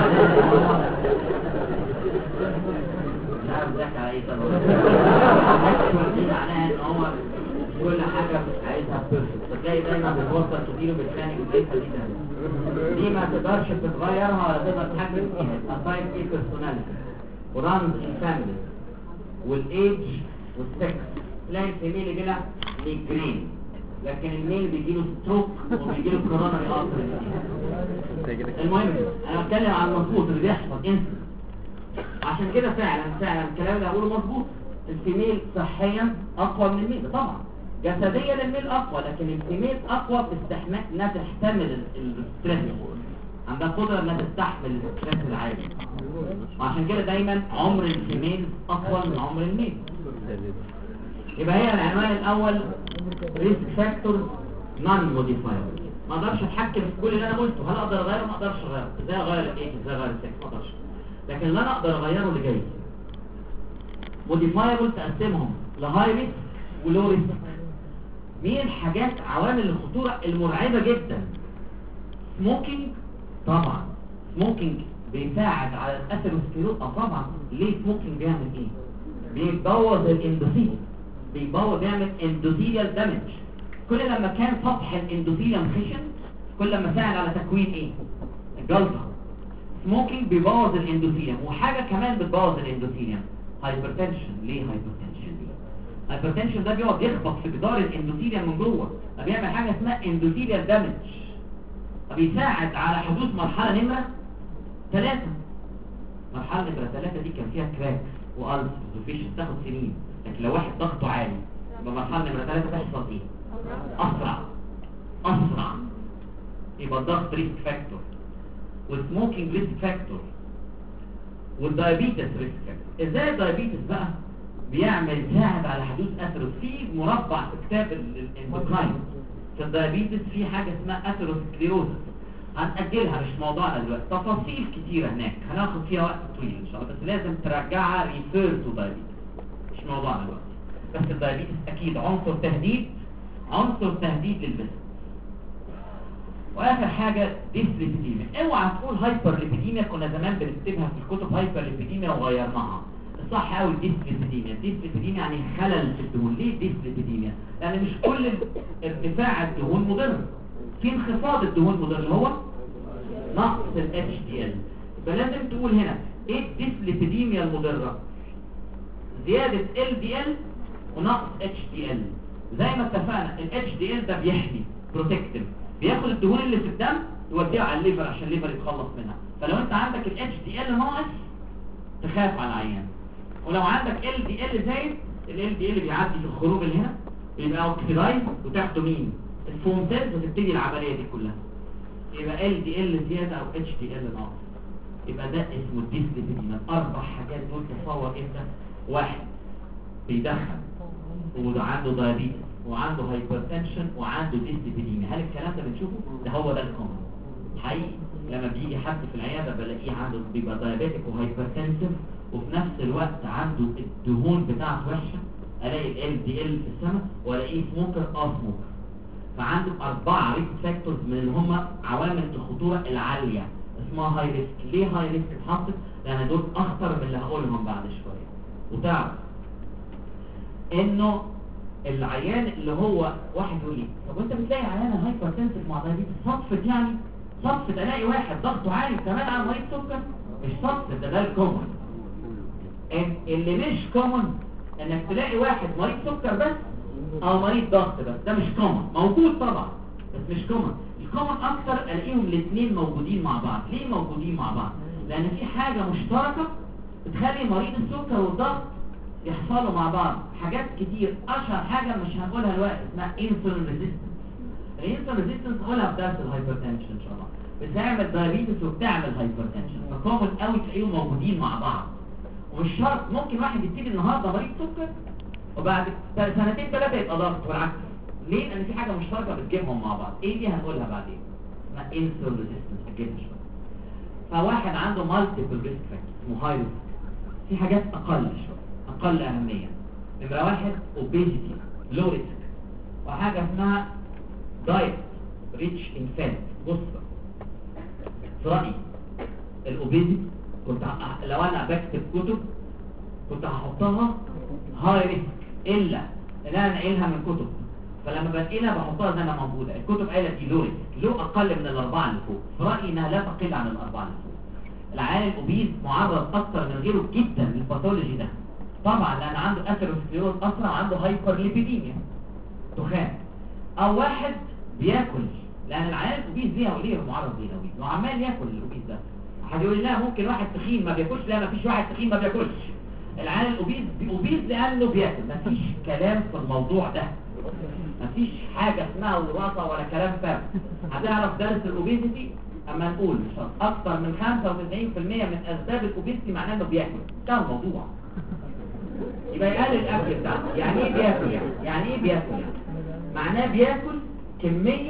مش عارف ضحك على ايه طبعا. انتلكتشوال دي معناها ان هو كل حاجة عايزها بيرفكت. فتلاقي دايما بتوصل كتير وبتخانق دي ما تقدرش تتغيرها ولا تقدر تتحكم فيها. التايب ايه بيرسوناليتي ورانز الفاميلي والايدج والسكس. تلاقي الفيميل يجي لها ميجرين لكن الميل بيجي له ستروك وبيجي له كوروناري ارتري. المهم انا بتكلم عن المظبوط اللي بيحصل انت. عشان كده فعلا الكلام اللي هقوله مظبوط. الفيميل صحيا اقوى من الميل طبعا. جسديا الميل اقوى لكن الفيميل اقوى باستحمال انها تحتمل الستريس. عندها قدره انها تستحمل الستريس العالي. وعشان كده دايما عمر الفيميل اطول من عمر الميل. يبقى هي العنوان الاول ريسك فاكتورز نون موديفايبل. ما اقدرش اتحكم في كل اللي انا قلته. هل اقدر اغيره؟ ما اقدرش اغيره. ازاي اغير الايج؟ ازاي اغير السكس؟ ما اقدرش. لكن اللي انا اقدر اغيره اللي جاي. موديفايبل تقسمهم لهاي ريسك ولو ريسك. مين الحاجات عوامل الخطوره المرعبه جدا؟ سموكينج طبعا. سموكينج بيساعد على الاثيروسكليروز. طبعا. ليه سموكينج بيعمل ايه؟ بيبوظ الاندوثيل، بيعمل اندوثيليال دامج. كل لما كان سطح الاندوثيليوم خشن كل لما ساعد على تكوين ايه؟ الجلطه. سموكينج بيبوظ الاندوثيليوم. وحاجه كمان بتبوظ الاندوثيليوم، هايبرتنشن. ليه هايبرتنشن؟ الهايبرتنشن ده بيقعد يخبط في جدار الاندوثيليوم من جوه، فبيعمل حاجه اسمها اندوثيليال دامج، فبيساعد على حدوث مرحله نمره 3. مرحله نمره 3 دي كان فيها كراكس والز وفيش تاخد سنين. لكن لو واحد ضغطه عالي يبقى مرحله نمره 3 تحصل ايه؟ اسرع. يبقى الضغط ريسك فاكتور، والسموكينج ريسك فاكتور، والدايابيتس ريسك فاكتور. ازاي الدايابيتس بقى بيعمل يساعد على حدوث اثيروس؟ في مربع في كتاب الاندوكراين في الدايابيتس في حاجه اسمها اثيروسكليروزس، هنأجلها مش موضوعنا دلوقتي. تفاصيل كتيره هناك هناخد فيها وقت طويل ان شاء الله، بس لازم ترجعها ريفير تو دايابيتس، مش موضوعنا دلوقتي. بس الدايابيتس اكيد عنصر تهديد للجسم. واخر حاجه ديسليبيديميا. اوعى تقول هايبر ليبيديميا، كنا زمان بنكتبها في الكتب هايبر ليبيديميا وغيرناها. الصح قوي ديسليبيديميا. ديسليبيديميا يعني خلل في الدهون. ليه ديسليبيديميا؟ لان مش كل ارتفاع الدهون مضر، في انخفاض الدهون مضر اللي هو نقص الاتش دي ال. يبقى لازم تقول هنا ايه الديسليبيديميا المضره؟ زياده ال دي ال ونقص اتش دي ال. زي ما اتفقنا الاتش دي ال ده بيحمي بروتكتيف، بياخد الدهون اللي في الدم يوديها على الليفر عشان الليفر يتخلص منها. فلو انت عندك الاتش دي ال ناقص تخاف على العيان. ولو عندك ال دي ال زايد، ال دي ال بيعدي في الخروج اللي هنا بيبقى اوكسيدايز وتاخده مين؟ الفوم سيلز، وتبتدي العمليه دي كلها. يبقى ال دي ال زياده او اتش دي ال ناقص، يبقى ده اسمه الديسليبيديميا. الاربع حاجات دول تصور انت واحد بيدخن وعنده دايابيتس وعنده هايبرتنشن وعنده ديسليبيديميا. هل الكلام ده بنشوفه؟ ده هو ده الكومن حقيقي. لما بيجي حد في العياده بلاقيه عنده بيبقى دايابيتك وهايبرتنسيف وفي نفس الوقت عنده الدهون بتاعته وحشه، الاقي ال دي ال في السماء، والاقيه سموكر سموكر. فعنده 4 ريسك فاكتورز من اللي هم عوامل الخطوره العاليه اسمها هاي ريسك. ليه هاي ريسك اتحطت؟ لان دول اخطر من اللي هقولهم بعد شويه. وتعرف انه العيان اللي هو واحد يقول لي طب وانت بتلاقي عيان هايبرتنسيف مع دايابيتس صدفه؟ يعني صدفه الاقي واحد ضغطه عالي كمان على مريض سكر؟ مش صدفه، ده الكومن. اللي مش كومن انك تلاقي واحد مريض سكر بس او مريض ضغط بس، ده مش كومن. موجود طبعا بس مش كومن. الكومن اكتر الاقيهم الاثنين موجودين مع بعض. ليه موجودين مع بعض؟ لان في حاجه مشتركه بتخلي مريض السكر والضغط يحصلوا مع بعض. حاجات كتير، اشهر حاجه مش هنقولها دلوقتي اسمها انسولين ريزيستنس. الانسولين ريزيستنس نقولها في درس الهايبرتنشن ان شاء الله. بتعمل دايابيتس وبتعمل هايبرتنشن، فكومن قوي تلاقيهم موجودين مع بعض. ومش شرط، ممكن واحد يبتدي النهارده مريض سكر وبعد 2 3 يبقى ضغط والعكس. ليه؟ لان في حاجه مشتركه بتجيبهم مع بعض. ايه دي؟ هنقولها بعدين. اسمها انسولين ريزيستنس. اجلها شويه. فواحد عنده مالتيبل ريسك فاكتورز اسمه هاي ريسك، في حاجات اقل شويه اقل اهميه. نمره 1 اوبيزيتي لو ريسك، وحاجه اسمها دايت ريتش ان فات. بص في رايي الاوبيزيتي كنت لو انا بكتب كتب كنت هحطها هاي ريسك، الا ان انا نقلها من كتب، فلما بنقلها بحطها زي ما موجوده. الكتب قايله دي لو ريسك، لو اقل من الاربعه اللي فوق. في رايي انها لا تقل عن الاربعه اللي فوق. العيان الاوبيز معرض اكتر من غيره جدا للباثولوجي ده، طبعا لان عنده اثيروسكليروز اسرع وعنده هايبر ليبيديميا دخان. او واحد بياكل، لان العيان الاوبيز ليه وليه معرض ليه الاوبيز وعمال ياكل الاوبيز ده. هتقول لي لا ممكن واحد تخين ما بياكلش. لا، ما فيش واحد تخين ما بياكلش. العيان الاوبيز اوبيز لانه بياكل. ما فيش كلام في الموضوع ده، ما فيش حاجه اسمها وراثه ولا كلام فارغ. هتعرف درس الاوبيزيتي اما نقول اكتر من 95% من اسباب الاوبيزيتي معناه انه بياكل. ده الموضوع. يبقى يقلل الاكل بتاعه. يعني ايه بياكل؟ يعني ايه بياكل؟ يعني معناه بياكل كميه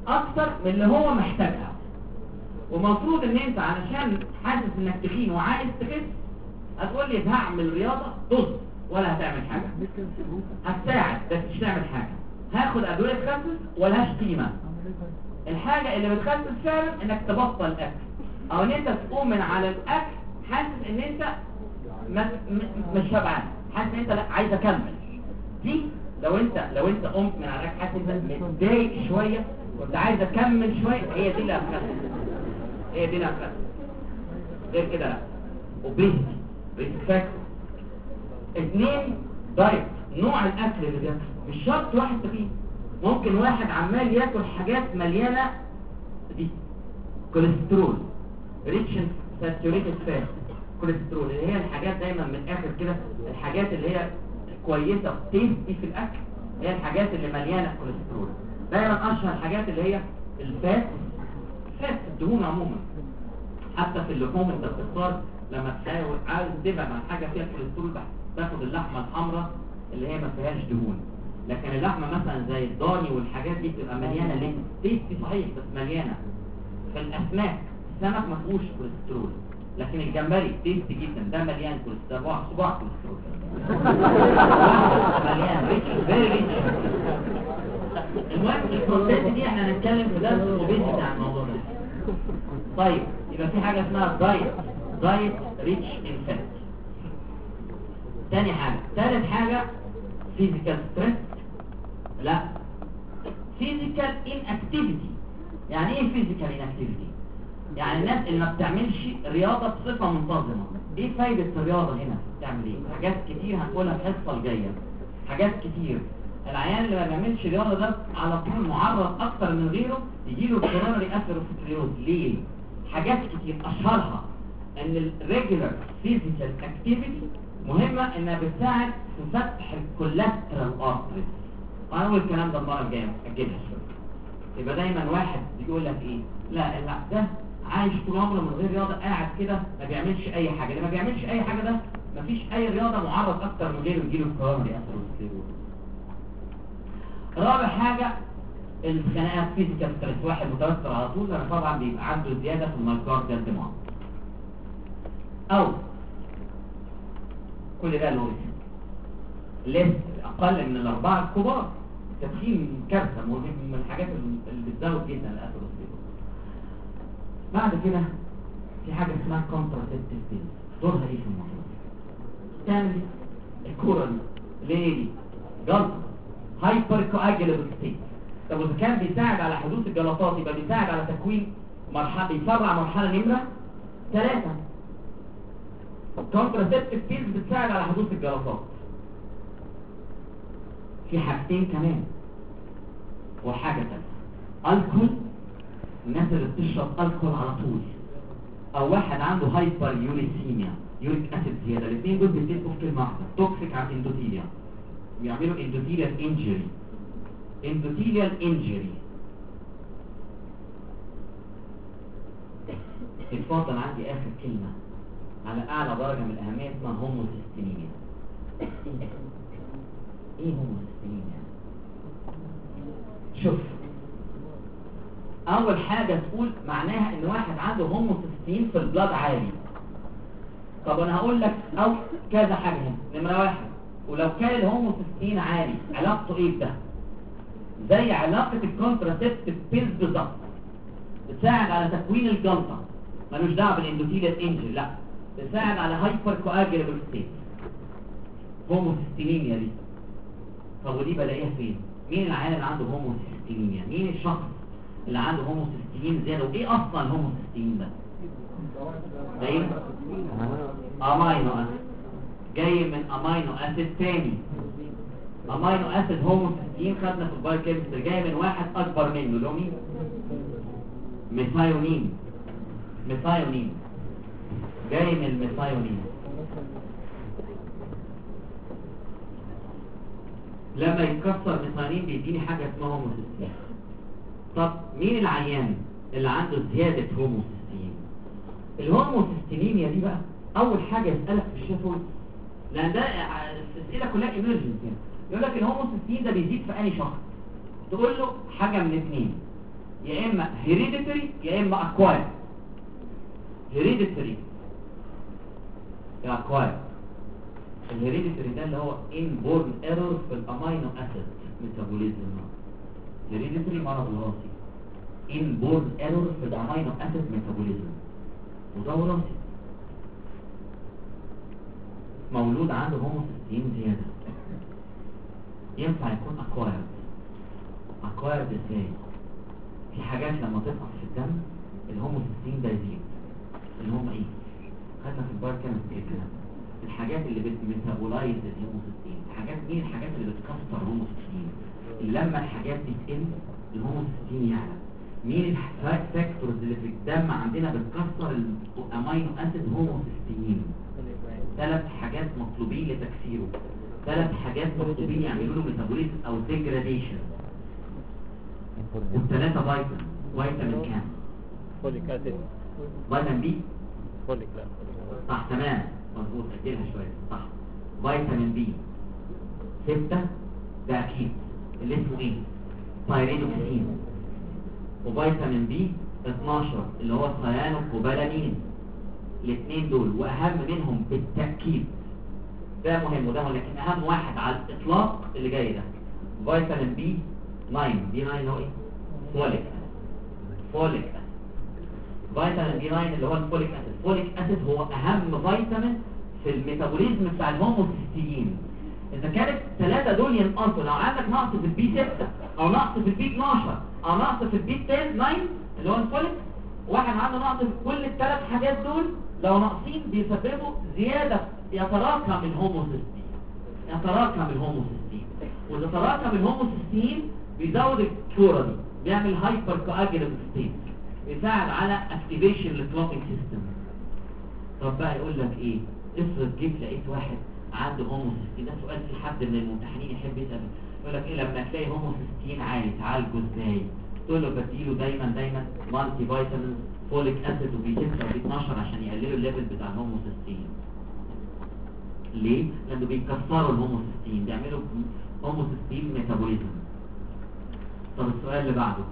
اكتر من اللي هو محتاجها. ومفروض ان انت علشان حاسس انك تخين وعايز تخس هتقول لي هعمل رياضه طز ولا هتعمل حاجه، هتساعد بس مش تعمل حاجه، هاخد ادويه تخسس ولا قيمه. الحاجه اللي بتخسس فعلا انك تبطل اكل، او ان انت تقوم من على الاكل حاسس ان انت مش شبعان، حاسس ان انت لا عايز اكمل. دي لو انت قمت من على الاكل حاسس ان انت متضايق شويه كنت عايز اكمل شويه، هي دي اللي هتخسس، هي دي اللي هتخسس. غير كده لا. وبيزني ريسك فاكتور. 2 دايت، نوع الاكل اللي بياكله مش شرط واحد تخين، ممكن واحد عمال ياكل حاجات مليانه دي كوليسترول، ريتش ساتوريتد فات. كوليسترول اللي هي الحاجات دايما من الاخر كده، الحاجات اللي هي كويسه وتيستي في الاكل هي الحاجات اللي مليانه كوليسترول. دايما اشهر الحاجات اللي هي الفات، الدهون عموما. حتى في اللحوم انت بتختار لما تحاول عايز تبعد عن حاجه فيها كوليسترول تاخد اللحمه الحمراء اللي هي ما فيهاش دهون. لكن اللحمه مثلا زي الضاني والحاجات دي بتبقى مليانه ليه؟ تيستي صحيح بس مليانه. في الاسماك السمك ما فيهوش كوليسترول، لكن الجمبري تيستي جدا ده مليان كوليسترول، صباع كوليسترول مليان ريتش فيري ريتش. المهم الكونتنت دي احنا هنتكلم في درس الاوبيسيتي عن الموضوع ده. طيب يبقى في حاجه اسمها دايت ريتش ان فات. تاني حاجه. ثالث حاجه فيزيكال ستريس. لا، فيزيكال ان اكتيفيتي. يعني ايه فيزيكال ان اكتيفيتي؟ يعني الناس اللي ما بتعملش رياضه بصفه منتظمه. ايه فايده الرياضه هنا؟ بتعمل ايه؟ حاجات كتير هنقولها في الحصه الجايه. حاجات كتير. العيان اللي ما بيعملش رياضه ده على طول معرض اكتر من غيره يجيله كوروناري اثيروسكليروز. ليه؟ حاجات كتير اشهرها ان الريجولار فيزيكال اكتيفيتي مهمه، انها بتساعد في فتح الكولاترال ارتريز. هنقول الكلام ده المره الجايه اجلها شويه. يبقى دايما واحد يقول لك ايه؟ لا ده عايش طول عمره من غير رياضه، قاعد كده ما بيعملش اي حاجه. اللي ما بيعملش اي حاجه ده ما فيش اي رياضه، معرض اكتر من غيره يجيله كوروناري اثيروسكليروز. رابع حاجه الخناقات فيزيكال ستريس. واحد متوتر على طول لان طبعا بيبقى عنده زياده في المايوكارديال ديماند. او كل ده له ريسك اقل من الاربعه الكبار. التدخين كارثه من الحاجات اللي بتزود جدا الاثيروسكليروز. بعد كده في حاجه اسمها كونتراسيبتيف بيلز. دورها ايه في الموضوع؟ تعمل الكورال ليه جلطه هايبر كواجولابل ستيت. طب واذا كان بيساعد على حدوث الجلطات يبقى بيساعد على تكوين مرحله، بيسرع مرحله نمره 3. الكونتراسيبتيف بيلز بتساعد على حدوث الجلطات. في حاجتين كمان وحاجه ثالثه، الكحول. الناس اللي بتشرب الكحول على طول، او واحد عنده هايبر يوريسيميا، يوريك اسيد زياده. الاثنين دول بيتفقوا في كلمه واحده، توكسيك على الاندوثيليا، بيعملوا اندوثيليال انجري. اندوثيليال انجري. اتفضل عندي اخر كلمه على اعلى درجه من الاهميه اسمها هوموسيستينيميا. ايه هوموسيستينيميا؟ شوف، اول حاجه تقول معناها ان واحد عنده هوموسيستين في البلاد عالي. طب انا هقول لك او كذا حاجه هنا. نمره 1، ولو كان الهوموسيستين عالي علاقته ايه بده؟ زي علاقه الكونتراسيبتيف بيلز بالظبط، بتساعد على تكوين الجلطه، ملوش دعوه بالاندوثيليال انجري، لا بتساعد على هايبر كواجولابل ستيت. هوموسيستينيميا دي. طب ودي بلاقيها فين؟ مين العيان اللي عنده هوموسيستينيميا؟ مين الشخص اللي عنده هوموسيستين زياده؟ وايه اصلا الهوموسيستين ده؟ ده ايه؟ امينو اسيد، جاي من امينو اسيد تاني. امينو اسيد هوموسيستين خدنا في البايوكيمستري، جاي من واحد اكبر منه اللي هو مين؟ ميثايونين. ميثايونين جاي من الميثايونين. لما يتكسر ميثايونين بيديني حاجه اسمها هوموسيستين. طب مين العيان اللي عنده زياده هوموسيستين؟ الهوموسيستينيميا دي بقى اول حاجه يسالك في الشفوي، لان ده الاسئله كلها ايمرجنسي يعني. يقول لك الهوموسيستين ده بيزيد في انهي شخص؟ تقول له حاجه من اثنين، يا اما هيريديتري يا اما اكواير. هيريديتري يا اكواير. الهيريديتري ده اللي هو انبورن ايرور في الامينو اسيد ميتابوليزم. هيريديتري مرض وراثي، انبورن ايرور في الامينو اسيد ميتابوليزم، وده وراثي. مولود عنده هوموسيستين زياده، ينفع يكون اكوايرد. اكوايرد ازاي؟ في حاجات لما تنقص في الدم الهوموسيستين ده يزيد، اللي هم ايه؟ خدنا في البار كام كده الحاجات اللي بتميتابولايز الهوموسيستين. الحاجات دي الحاجات اللي بتكسر الهوموسيستين، اللي لما الحاجات دي تقل الهوموسيستين يعلى. مين الفاكتورز اللي في الدم عندنا بتكسر الامينو اسيد هوموسيستين؟ 3 حاجات مطلوبين لتكسيره، 3 حاجات مطلوبين يعملوا له ميتابوليزم او ديجراديشن. والثلاثه فيتامين كام؟ فوليك اسيد. فيتامين بي. فوليك لا. صح تمام مظبوط، اجلها شويه صح. فيتامين بي 6 ده اكيد اللي اسمه ايه؟ بايريدوكسين. وفيتامين بي 12 اللي هو سيانوكوبالامين. الاثنين دول واهم منهم بالتاكيد ده مهم وده مهم، لكن اهم واحد على الاطلاق اللي جاي ده فيتامين بي 9. بي 9 هو ايه؟ فوليك اسيد. فيتامين بي 9 اللي هو الفوليك اسيد. الفوليك اسيد هو اهم فيتامين في الميتابوليزم بتاع الهوموسيستين. اذا كانت 3 دول ينقصوا، لو عندك نقص في البي 6 او نقص في البي 12 او نقص في البي 9 اللي هو الفوليك، واحد عنده نقص في كل ال3 حاجات دول، لو ناقصين بيسببوا زياده يتراكم الهوموسيستين. واذا تراكم الهوموسيستين بيزود الكلورة دي، بيعمل هايبر كواجولانت ستيت، بيساعد على اكتيفيشن للكلوتينج سيستم. طب بقى يقول لك ايه؟ افرض جيت لقيت واحد عنده هوموسيستين. ده سؤال في حد من الممتحنين يحب يسال، يقول لك ايه لما تلاقي هوموسيستين عالي تعالجه ازاي؟ تقول له بديله دايما مالتي فيتامين فوليك اسيد وبي 6 وبي 12 عشان يقللوا الليفل بتاع الهوموسيستين. ليه؟ لانه بيكسروا الهوموسيستين، بيعملوا هوموسيستين ميتابوليزم. طب السؤال اللي بعده،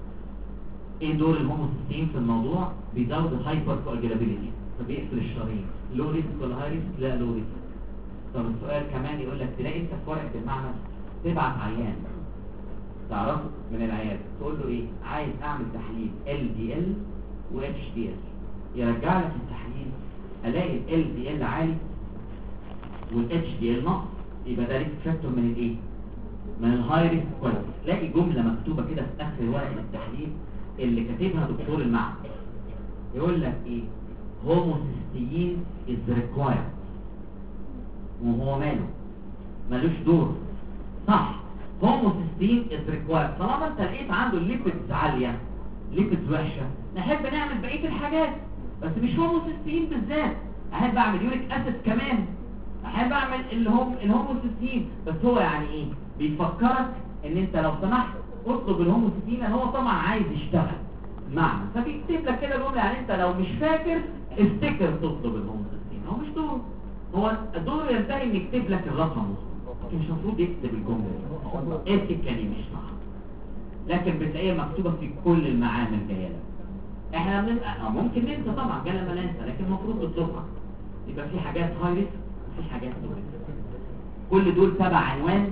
ايه دور الهوموسيستين في الموضوع؟ بيزود الهايبر كواجولابيلتي، فبيقفل الشرايين. لو ريسك ولا هاي ريسك؟ لا لو ريسك. طب السؤال كمان يقول لك تلاقي انت في ورقه المعمل تبعت عيان تعرفه من العيادة تقول له ايه؟ عايز اعمل تحليل LDL و HDL. يرجع لك التحليل الاقي LDL عالي وال HDL نقص، يبقى ده ريسك فاكتور من الايه؟ من الهاي ريسك كويس. تلاقي جمله مكتوبه كده في اخر ورقه التحليل اللي كاتبها دكتور المعمل، يقول لك ايه؟ هوموسيستين از ريكوايرد. وهو مالوش دور، صح؟ هوموسيستين از ريكوايرد. طالما انت لقيت عنده الليبيدز عاليه، ليبيدز وحشه، نحب نعمل بقيه الحاجات بس مش هوموسيستين بالذات. احب اعمل يوريك اسيد كمان، احب اعمل الهوموسيستين، بس هو يعني ايه؟ بيفكرك ان انت لو سمحت اطلب الهوموسيستين، لان هو طبعا عايز يشتغل معنا، فبيكتب لك كده جمله يعني انت لو مش فاكر افتكر تطلب الهوموسيستين. هو مش دوره، هو الدور ينتهي ان يكتب لك الرقم، لكن مش المفروض يكتب الجمله دي. ايه الكلمه مش صح، لكن بتلاقيها مكتوبه في كل المعامل جايه لك. احنا ممكن ننسى طبعا، جانا ما ننسى، لكن المفروض تطلبها. يبقى في حاجات هاي ريسك وفي حاجات لو ريسك. كل دول تبع عنوان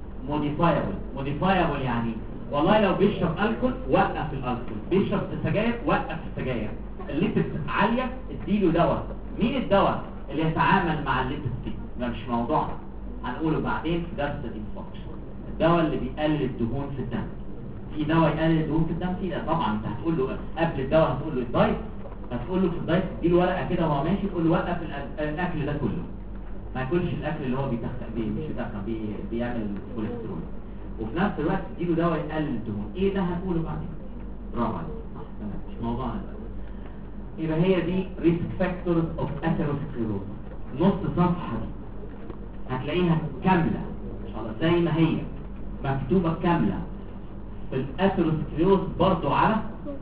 موديفايبل. يعني والله لو بيشرب الكحول وقف الالكحول، بيشرب سجاير وقف السجاير، الليبيد عاليه اديله دواء. مين الدواء اللي يتعامل مع الليبيد دي؟ ده مش موضوعنا، هنقوله بعدين في درس الانفكشن. الدواء اللي بيقلل الدهون في الدم، في دواء يقلل الدهون في الدم، في طبعا انت هتقول له قبل الدواء هتقول له الدايت، هتقول له في الدايت تديله ورقه كده وهو ماشي تقول له وقف الاكل ده كله، ما ياكلش الاكل اللي هو بيعمل كوليسترول، وفي نفس الوقت تديله دواء يقلل الدهون. ايه ده هنقوله بعدين. برافو عليك، مش موضوعنا ده. يبقى هي دي ريسك فاكتورز اوف اثيروسكليروز. نص صفحه دي هتلاقيها كامله ان شاء الله زي ما هي مكتوبه كامله في الاثيروسكليروز برضو على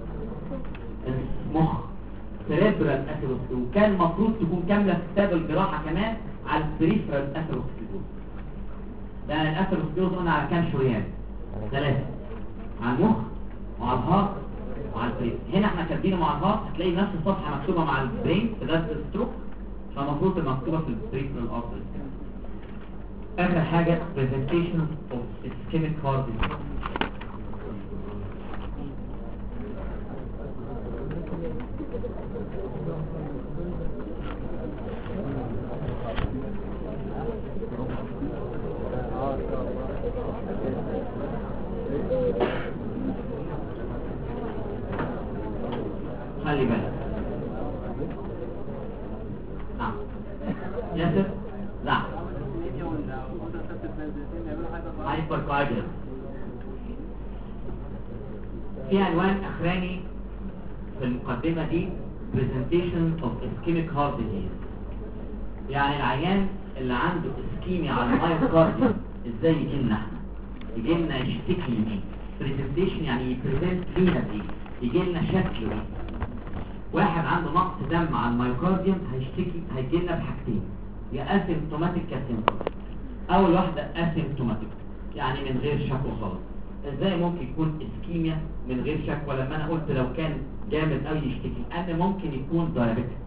المخ، سيريبرال اثيروسكليروز، وكان المفروض تكون كامله في كتاب الجراحه كمان على البريفرال اثيروسكليروز. ده الاثيروسكليروز قلنا على كام شريان؟ 3 على المخ مع الهارت مع البرين. هنا احنا كاتبينه مع الهارت، هتلاقي نفس الصفحه مكتوبه مع البرين في درس الستروك، فالمفروض تبقى مكتوبه في البريفرال ارتري. اخر حاجه presentation of ischemic heart disease. خلي بالك. نعم ياسر. نعم هايبر كواجولانت. في عنوان اخراني في المقدمه دي presentation of ischemic heart disease، يعني العيان اللي عنده اسكيميا على المايوكارديوم ازاي يجي لنا احنا؟ يجي لنا يشتكي ليه؟ presentation يعني يبريزنت لينا بايه؟ يجي لنا شكله ايه؟ واحد عنده نقص دم على المايوكارديوم هيشتكي، هيجي لنا بحاجتين، يا اسيمتوماتيك يا سيمتوماتيك. اول واحده اسيمتوماتيك يعني من غير شكوى خالص. ازاي ممكن يكون اسكيميا من غير شكوى؟ لما انا قلت لو كان جامد قوي يشتكي، ان ممكن يكون دايابيتك.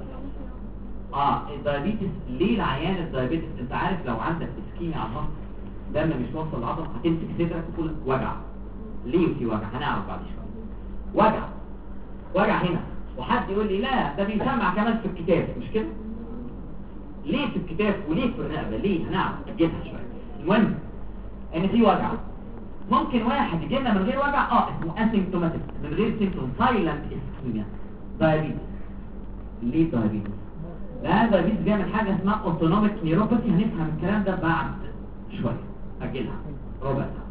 الدايابيتس. ليه العيان الدايابيتس؟ انت عارف لو عندك اسكيميا على الضغط دم مش واصل للعضله هتمسك صدرك وتقول وجع. ليه في وجع؟ هنعرف بعد شويه. وجع هنا، وحد يقول لي لا ده بيسمع كمان في الكتاب، مش كده؟ ليه في الكتاب وليه في الرقبه؟ ليه؟ هنعرف نجيبها شويه. المهم ان في وجع. ممكن واحد يجي لنا من غير وجع، اسمه اسيمتوماتيك، من غير سيمتوم، سايلنت اسكيميا. دايابيتس. ليه دايابيتس؟ لا دايابيتس بيعمل حاجه اسمها اوتونوميك نيوروباثي، هنفهم الكلام ده بعد شويه، اجلها ربع ساعه.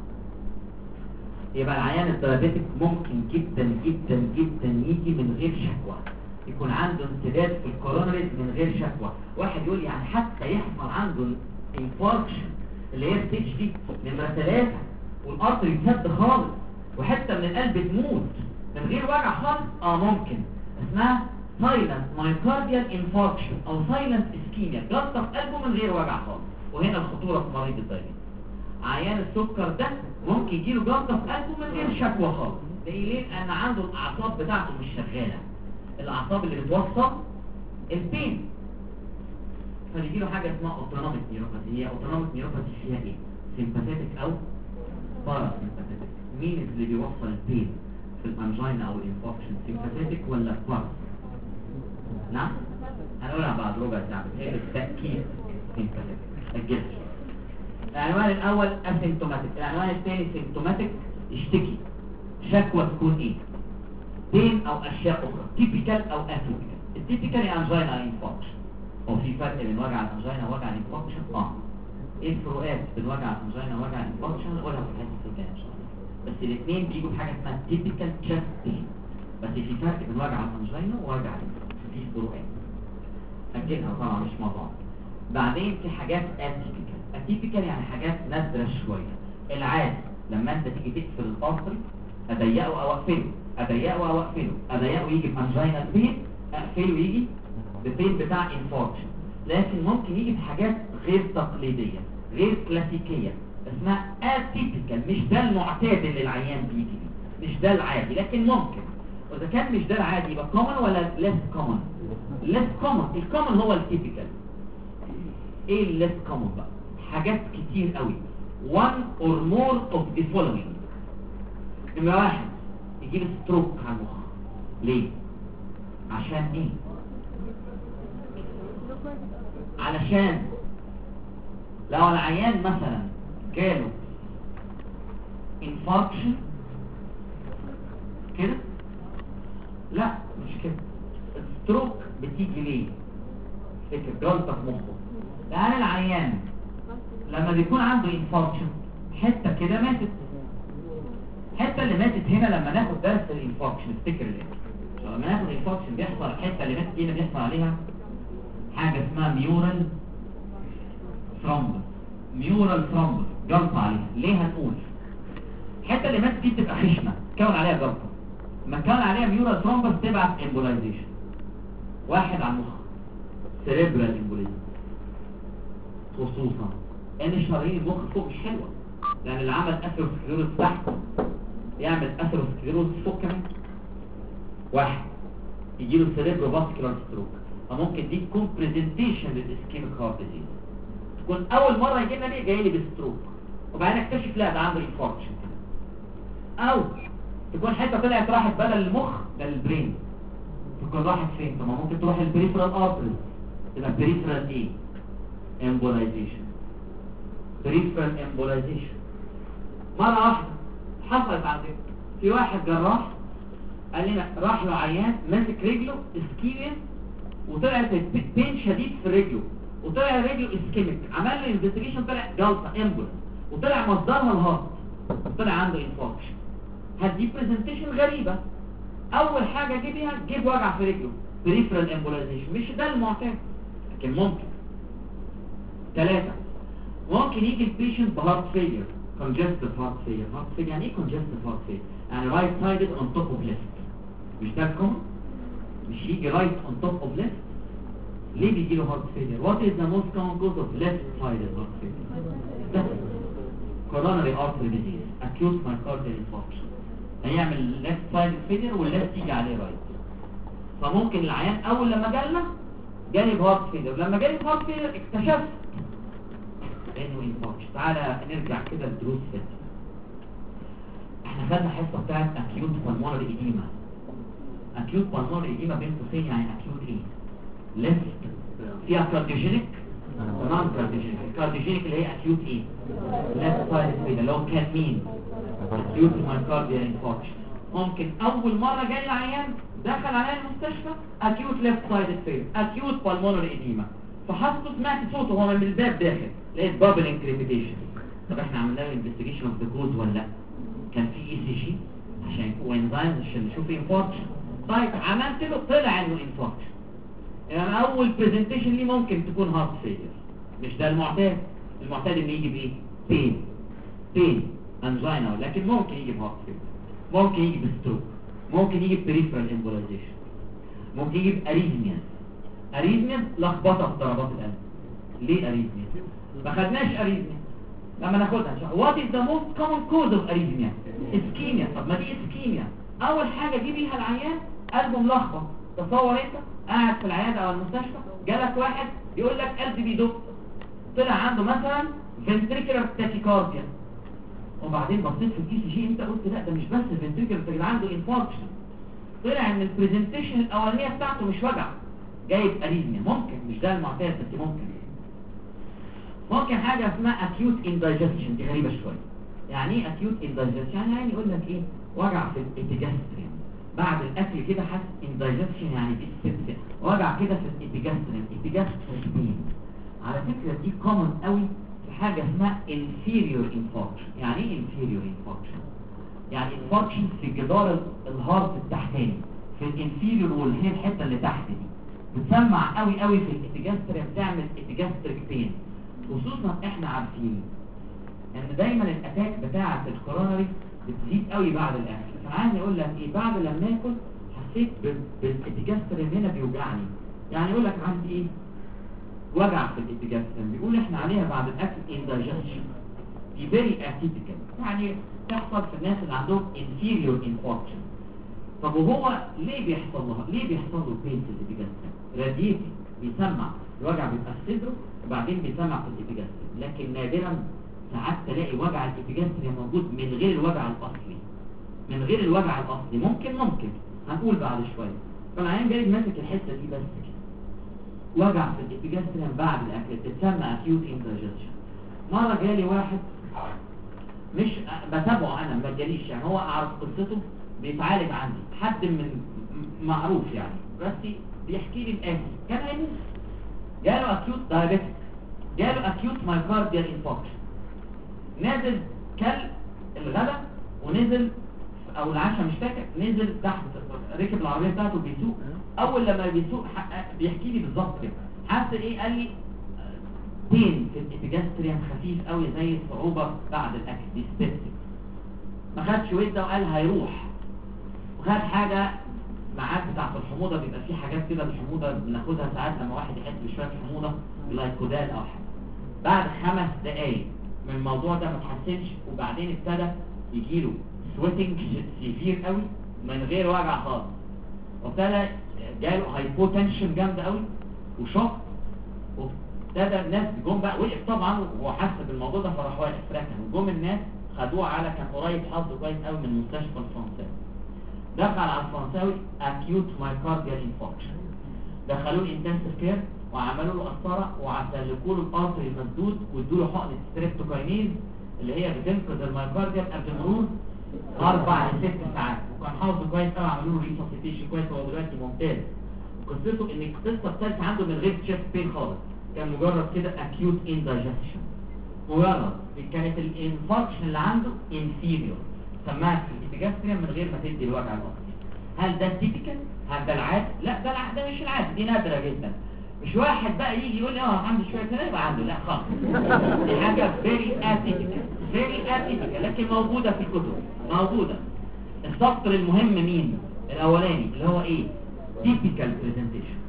يبقى العيان الدايابيتك ممكن جدا جدا جدا يجي من غير شكوى، يكون عنده انسداد في الكورونريز من غير شكوى. واحد يقول يعني حتى يحصل عنده انفاركشن اللي هي ستيج دي نمره 3 والارتري يتسد خالص وحته من القلب تموت من غير وجع خالص، ممكن. اسمها سايلنت مايوكارديال انفاركشن او سايلنت اسكيميا، جلطه في قلبه من غير وجع خالص. وهنا الخطوره في مريض الدايابيتس. عيان السكر ده ممكن يجيله جلطه في قلبه من غير شكوى خالص. ليه؟ لان عنده الاعصاب بتاعته مش شغاله، الاعصاب اللي بتوصل البين، فيجي له حاجه اسمها اوتونوميك نيوروباثي. هي اوتونوميك نيوروباثي فيها ايه؟ سيمباثيك او باراسيمباثيك. مين اللي بيوصل البين في الانجينا او الانفكشن؟ سيمباثيك ولا بارا؟ نعم هنقولها بعد ربع ساعه بالتاكيد. سيمباثيك. اجلها. العنوان الاول اسيمتوماتيك، العنوان الثاني سيمتوماتيك يشتكي. شكوى تكون ايه؟ بين او اشياء اخرى، تيبيكال او اتيبيكال. التيبيكال يعني انجينا انفكشن. هو في فرق بين وجع الانجينا ووجع الانفكشن؟ ايه الفروقات بين وجع الانجينا ووجع الانفكشن؟ نقولها في الحته الجايه ان شاء الله. بس الاثنين بيجوا بحاجه اسمها تيبيكال تشست بين، بس في فرق بين وجع الانجينا ووجع الانفكشن، في فروقات اجلها طبعا مش موضوع. بعدين في حاجات اتيبيكال. اتيبيكال يعني حاجات نادره شويه. العادي لما انت تيجي تقفل الارتري اضيقه او اقفله، اضيقه او اقفله، اضيقه يجي بانجينا بين، اقفله يجي ببين بتاع انفاركشن. لكن ممكن يجي بحاجات غير تقليديه غير كلاسيكيه اسمها اتيبيكال. مش ده المعتاد اللي العيان بيجي بيه، مش ده العادي، لكن ممكن. واذا كان مش ده العادي يبقى كومن ولا ليس كومن؟ ليس كومن. الكومن هو التيبيكال. ايه الليس كومن بقى؟ حاجات كتير قوي. one or more of the following. نمرة 1 يجيب ستروك على المخ. ليه؟ عشان ايه؟ علشان لو العيان مثلا جاله انفاركشن كده، لا مش كده، الستروك بتيجي ليه؟ فكر جلطة في مخه. لأن العيان لما بيكون عنده انفاركشن حتة كده ماتت، الحتة اللي ماتت هنا لما ناخد درس الانفاركشن افتكر ليه؟ لما ناخد الانفاركشن بيحصل الحتة اللي ماتت هنا بيحصل عليها حاجة اسمها ميورال ثرومبس. ميورال ثرومبس جلطة عليها. ليه هنقول؟ الحتة اللي ماتت دي بتبقى خشنة كون عليها جلطة، لما كون عليها ميورال ثرومبس تبعت امبولايزيشن. واحد على المخ سيريبرال امبوليزم، خصوصا ان شرايين المخ فوق مش حلوه، لان اللي عمل اثيروسكليروز تحت يعمل اثيروسكليروز فوق كمان. واحد يجيله سيريبرو فاسكولار ستروك، فممكن دي تكون بريزنتيشن للاسكيميك هارت ديزيز، تكون اول مره يجي لنا بيه جاي لي بستروك وبعدين اكتشف لا ده عنده انفاركشن، او تكون حته طلعت راحت بدل المخ للبرين، تكون راحت فين؟ طب ممكن تروح البريفرال ارتري، تبقى بريفرال ايه؟ امبولايزيشن. بريفرال امبولايزيشن مره واحده حصلت عندنا في واحد جراح قال لنا راح له عيان ماسك رجله اسكيميا وطلعت بين شديد في رجله وطلع رجله اسكيميك، عمل له انفستيجيشن طلع جلطه امبولس وطلع مصدرها الهارت، طلع عنده انفاركشن. هدي برزنتيشن غريبه، اول حاجه جه بيها جيب وجع في رجله بريفرال امبولايزيشن، مش ده المعتاد لكن ممكن. 3 ممكن يجي البيشنت بهارت فيلير، congestive heart failure. heart failure يعني ايه congestive heart failure؟ يعني right sided on top of left، مش ده common؟ مش يجي right on top of left؟ ليه بيجي له heart failure؟ what is the most common cause of left sided heart failure؟ ده coronary artery disease acute myocardial infarction، هيعمل left sided failure والleft يجي عليه right. فممكن العيان اول لما جالنا جالي بهارت failure، لما جالي بهارت failure اكتشفت انه ينفعش. تعالى نرجع كده للدروس فاتت. احنا خدنا حصه بتاعت اكيوت بالمونري ايديما. اكيوت بالمونري ايديما بين قوسين يعني اكيوت ايه؟ ليفت فيها كارديوجينيك ونون كارديوجينيك. الكارديوجينيك اللي هي اكيوت ايه؟ ليفت سايد فيلر اللي هو كان مين؟ اكيوت مايوكارديال انفاركشن. ممكن اول مره جاي العيان دخل عليا المستشفى اكيوت ليفت سايد فيلر، اكيوت بالمونري ايديما، فحسيت سمعت صوته وهو من الباب داخل لقيت بابلينج كريبيتيشن. طب احنا عملنا له انفستيجيشن اوف ذا كوز ولا لا؟ كان في اي سي جي عشان وانزايمز عشان نشوف انفاركشن. طيب عملت له طلع انه انفاركشن، يعني اول برزنتيشن ليه ممكن تكون هارت فيلير، مش ده المعتاد. المعتاد انه يجي بايه؟ بين انجينا، لكن ممكن يجي بهارت فيلير، ممكن يجي بستروك، ممكن يجي بريفرال امبولايزيشن، ممكن يجي باريزميا. اريزميا لخبطه في ضربات القلب. ليه اريزميا؟ ما خدناش اريزميا، لما ناخدها ان شاء الله. وات از ذا موست كومن كوز اوف اريزميا؟ اسكيميا. طب ما دي اسكيميا اول حاجه جه بيها العيان قلبه ملخبط. تصور انت قاعد في العياده او المستشفى جالك واحد يقول لك قلبي بيدق، طلع عنده مثلا ventricular tachycardia، وبعدين بصيت في الكي سي جي انت قلت لا ده مش بس ventricular، ده عنده انفاركشن. طلع ان البرزنتيشن الاولانيه بتاعته مش وجع، جايب اريزميا. ممكن مش ده المعتاد بس ممكن حاجه اسمها acute indigestion. دي غريبه شويه. يعني ايه acute indigestion؟ يعني يقول لك ايه؟ وجع في الابيجاستريم بعد الاكل كده، حاسس indigestion يعني ديسبيبسيا، وجع كده في الابيجاستريم، ابيجاستريم. على فكره دي common قوي في حاجه اسمها inferior infarction. يعني ايه inferior infarction؟ يعني infarction في جدار الهارت التحتاني في الانفيريور وول، هي الحته اللي تحت دي بتسمع قوي قوي في الابيجاستريم، بتعمل ابيجاستريك بين. خصوصا احنا عارفين ان دايما الاتاك بتاعه الكورونري بتزيد قوي بعد الاكل. فعايز اقول لك ايه؟ بعد لما اكل حسيت بالابيجاستريم هنا بيوجعني، يعني يقول لك عندي ايه؟ وجع في الابيجاستريم. بيقول احنا عليها بعد الاكل indigestion. دي فيري اتيبيكال، يعني تحصل في الناس اللي عندهم inferior infarction. طب وهو ليه بيحصل له بين في الابيجاستريم؟ راديتي بيسمع، الوجع بيبقى في صدره وبعدين بيسمع في الابيجاستريم. لكن نادرا ساعات تلاقي وجع الابيجاستريم موجود من غير الوجع الاصلي. ممكن هنقول بعد شويه. فالعيان جاي ماسك الحته دي بس كده، وجع في الابيجاستريم بعد الاكل، بتسمى acute indigestion. مره جالي واحد مش بتابعه انا، ما جاليش يعني، هو اعرف قصته، بيتعالج عندي، حد من معروف يعني، بس بيحكي لي الآتي. كان هيموت، جاله اكيوت دايابيتك، جاله اكيوت مايوكارديال انفاركشن، نازل كل الغداء ونزل او العشاء مش فاكر، نزل تحت ركب العربيه بتاعته بيسوق. اول لما بيسوق بيحكي لي بالظبط كده حاسس ايه. قال لي بين في الابيجاستريم خفيف قوي زي الصعوبه بعد الاكل، ديسبيبسيك. ما خدش وده وقال هيروح، وخد حاجه معاد بتاعت الحموضه، بيبقى في حاجات كده الحموضه بناخدها ساعات لما واحد يحس بشويه حموضه، جلايكودال او حاجه. بعد 5 دقايق من الموضوع ده ما اتحسنش، وبعدين ابتدى يجيله سويتنج سيفير قوي من غير وجع خالص، وابتدى جاله هايبوتنشن جامده قوي وشوك، وابتدى الناس جم بقى وقف طبعا وحس بالموضوع ده فراح واقف ركن، وجم الناس خدوه على كان قريب حظه كويس قوي من مستشفى الفرنساوي، دخل على الفرنساوي اكيوت مايكارديال انفاركشن، دخلوه الانتنسيف كير وعملوا له قسطره وسلكوا له الارتري المسدود وادوا له حقنه ستريبتوكاينيز اللي هي بتنقذ المايكارديال قبل مرور 4 ل 6 ساعات، وكان حافظه كويس قوي، عملوا له ريسوسيتيشن كويس، هو دلوقتي ممتاز. وقصته ان القصه الثالثه عنده من غير تشيست بين خالص، كان مجرد كده اكيوت اندايجيشن، مجرد كانت الانفاركشن اللي عنده انفيريور، سماها ايبيجاستريا من غير ما تدي الوجع الاصلي. هل ده تيبيكال؟ هل ده العادي؟ لا ده مش العادي، دي نادره جدا. مش واحد بقى يجي يقول لي عنده شويه كده يبقى عنده، لا خالص، دي حاجه فيري اتيبيكال لكن موجوده في الكتب، موجوده. السطر المهم مين الاولاني اللي هو ايه؟ تيبيكال بريزنتيشن.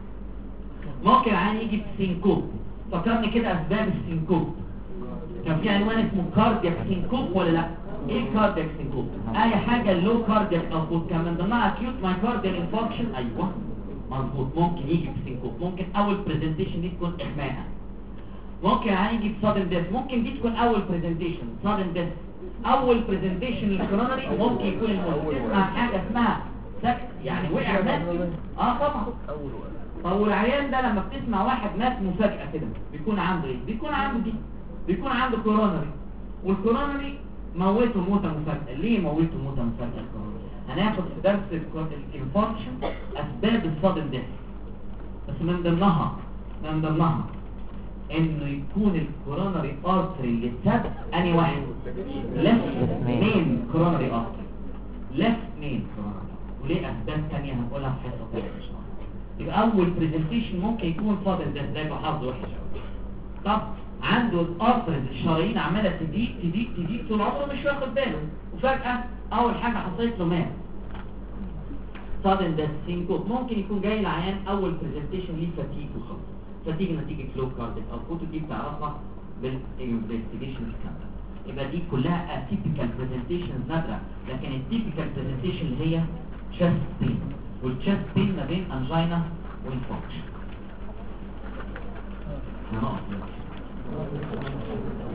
ممكن عين يجي بسينكوب، فكرني كده اسباب السينكوب، كان في عنوان اسمه كاردياك سينكوب ولا لا؟ ايه كاردياك سينكوب؟ اي حاجه لو كاردياك اوتبوت كان من ضمنها اكيوت مايكارديال انفاركشن، ايوه مظبوط، ممكن يجي بسينكوب، ممكن اول برزنتيشن دي تكون اغماء، ممكن يجي بصادم ديث، ممكن دي تكون اول برزنتيشن صادم ديث، اول برزنتيشن للكورونري ممكن يكون الموت، تسمع حاجه اسمها سكت يعني وقع مات طبعا. طب والعيان ده لما بتسمع واحد مات مفاجاه كده بيكون عنده ايه؟ بيكون عنده كورونري، والكورونري موته موته مفاجاه. ليه موته موته مفاجاه الكورونري؟ هناخد في درس الانفاركشن اسباب الصادم ده، بس من ضمنها انه يكون الكورونري ارتري اللي اتسد اني واحد لفت مين كورونري ارتري، لفت مين كورونري، وليه اسباب ثانيه هنقولها في حصه ثانيه ان شاء الله. يبقى اول برزنتيشن ممكن يكون صادم ده يبقى حظه وحش. طب عنده الارتريز الشرايين عماله تضيق طول عمره مش واخد باله، وفجاه اول حاجه حصلت له مات، صادم ده سينكوب. ممكن يكون جاي العيان اول برزنتيشن ليه فاتيج وخلاص، فاتيج نتيجه لو كارديك اوتبوت، دي بتعرفها بالانفستيجيشن الكامله. يبقى دي كلها اتيبيكال برزنتيشن نادره، لكن التيبيكال برزنتيشن اللي هي تشست بين، والتشست بين ما بين انجينا وانفاركشن.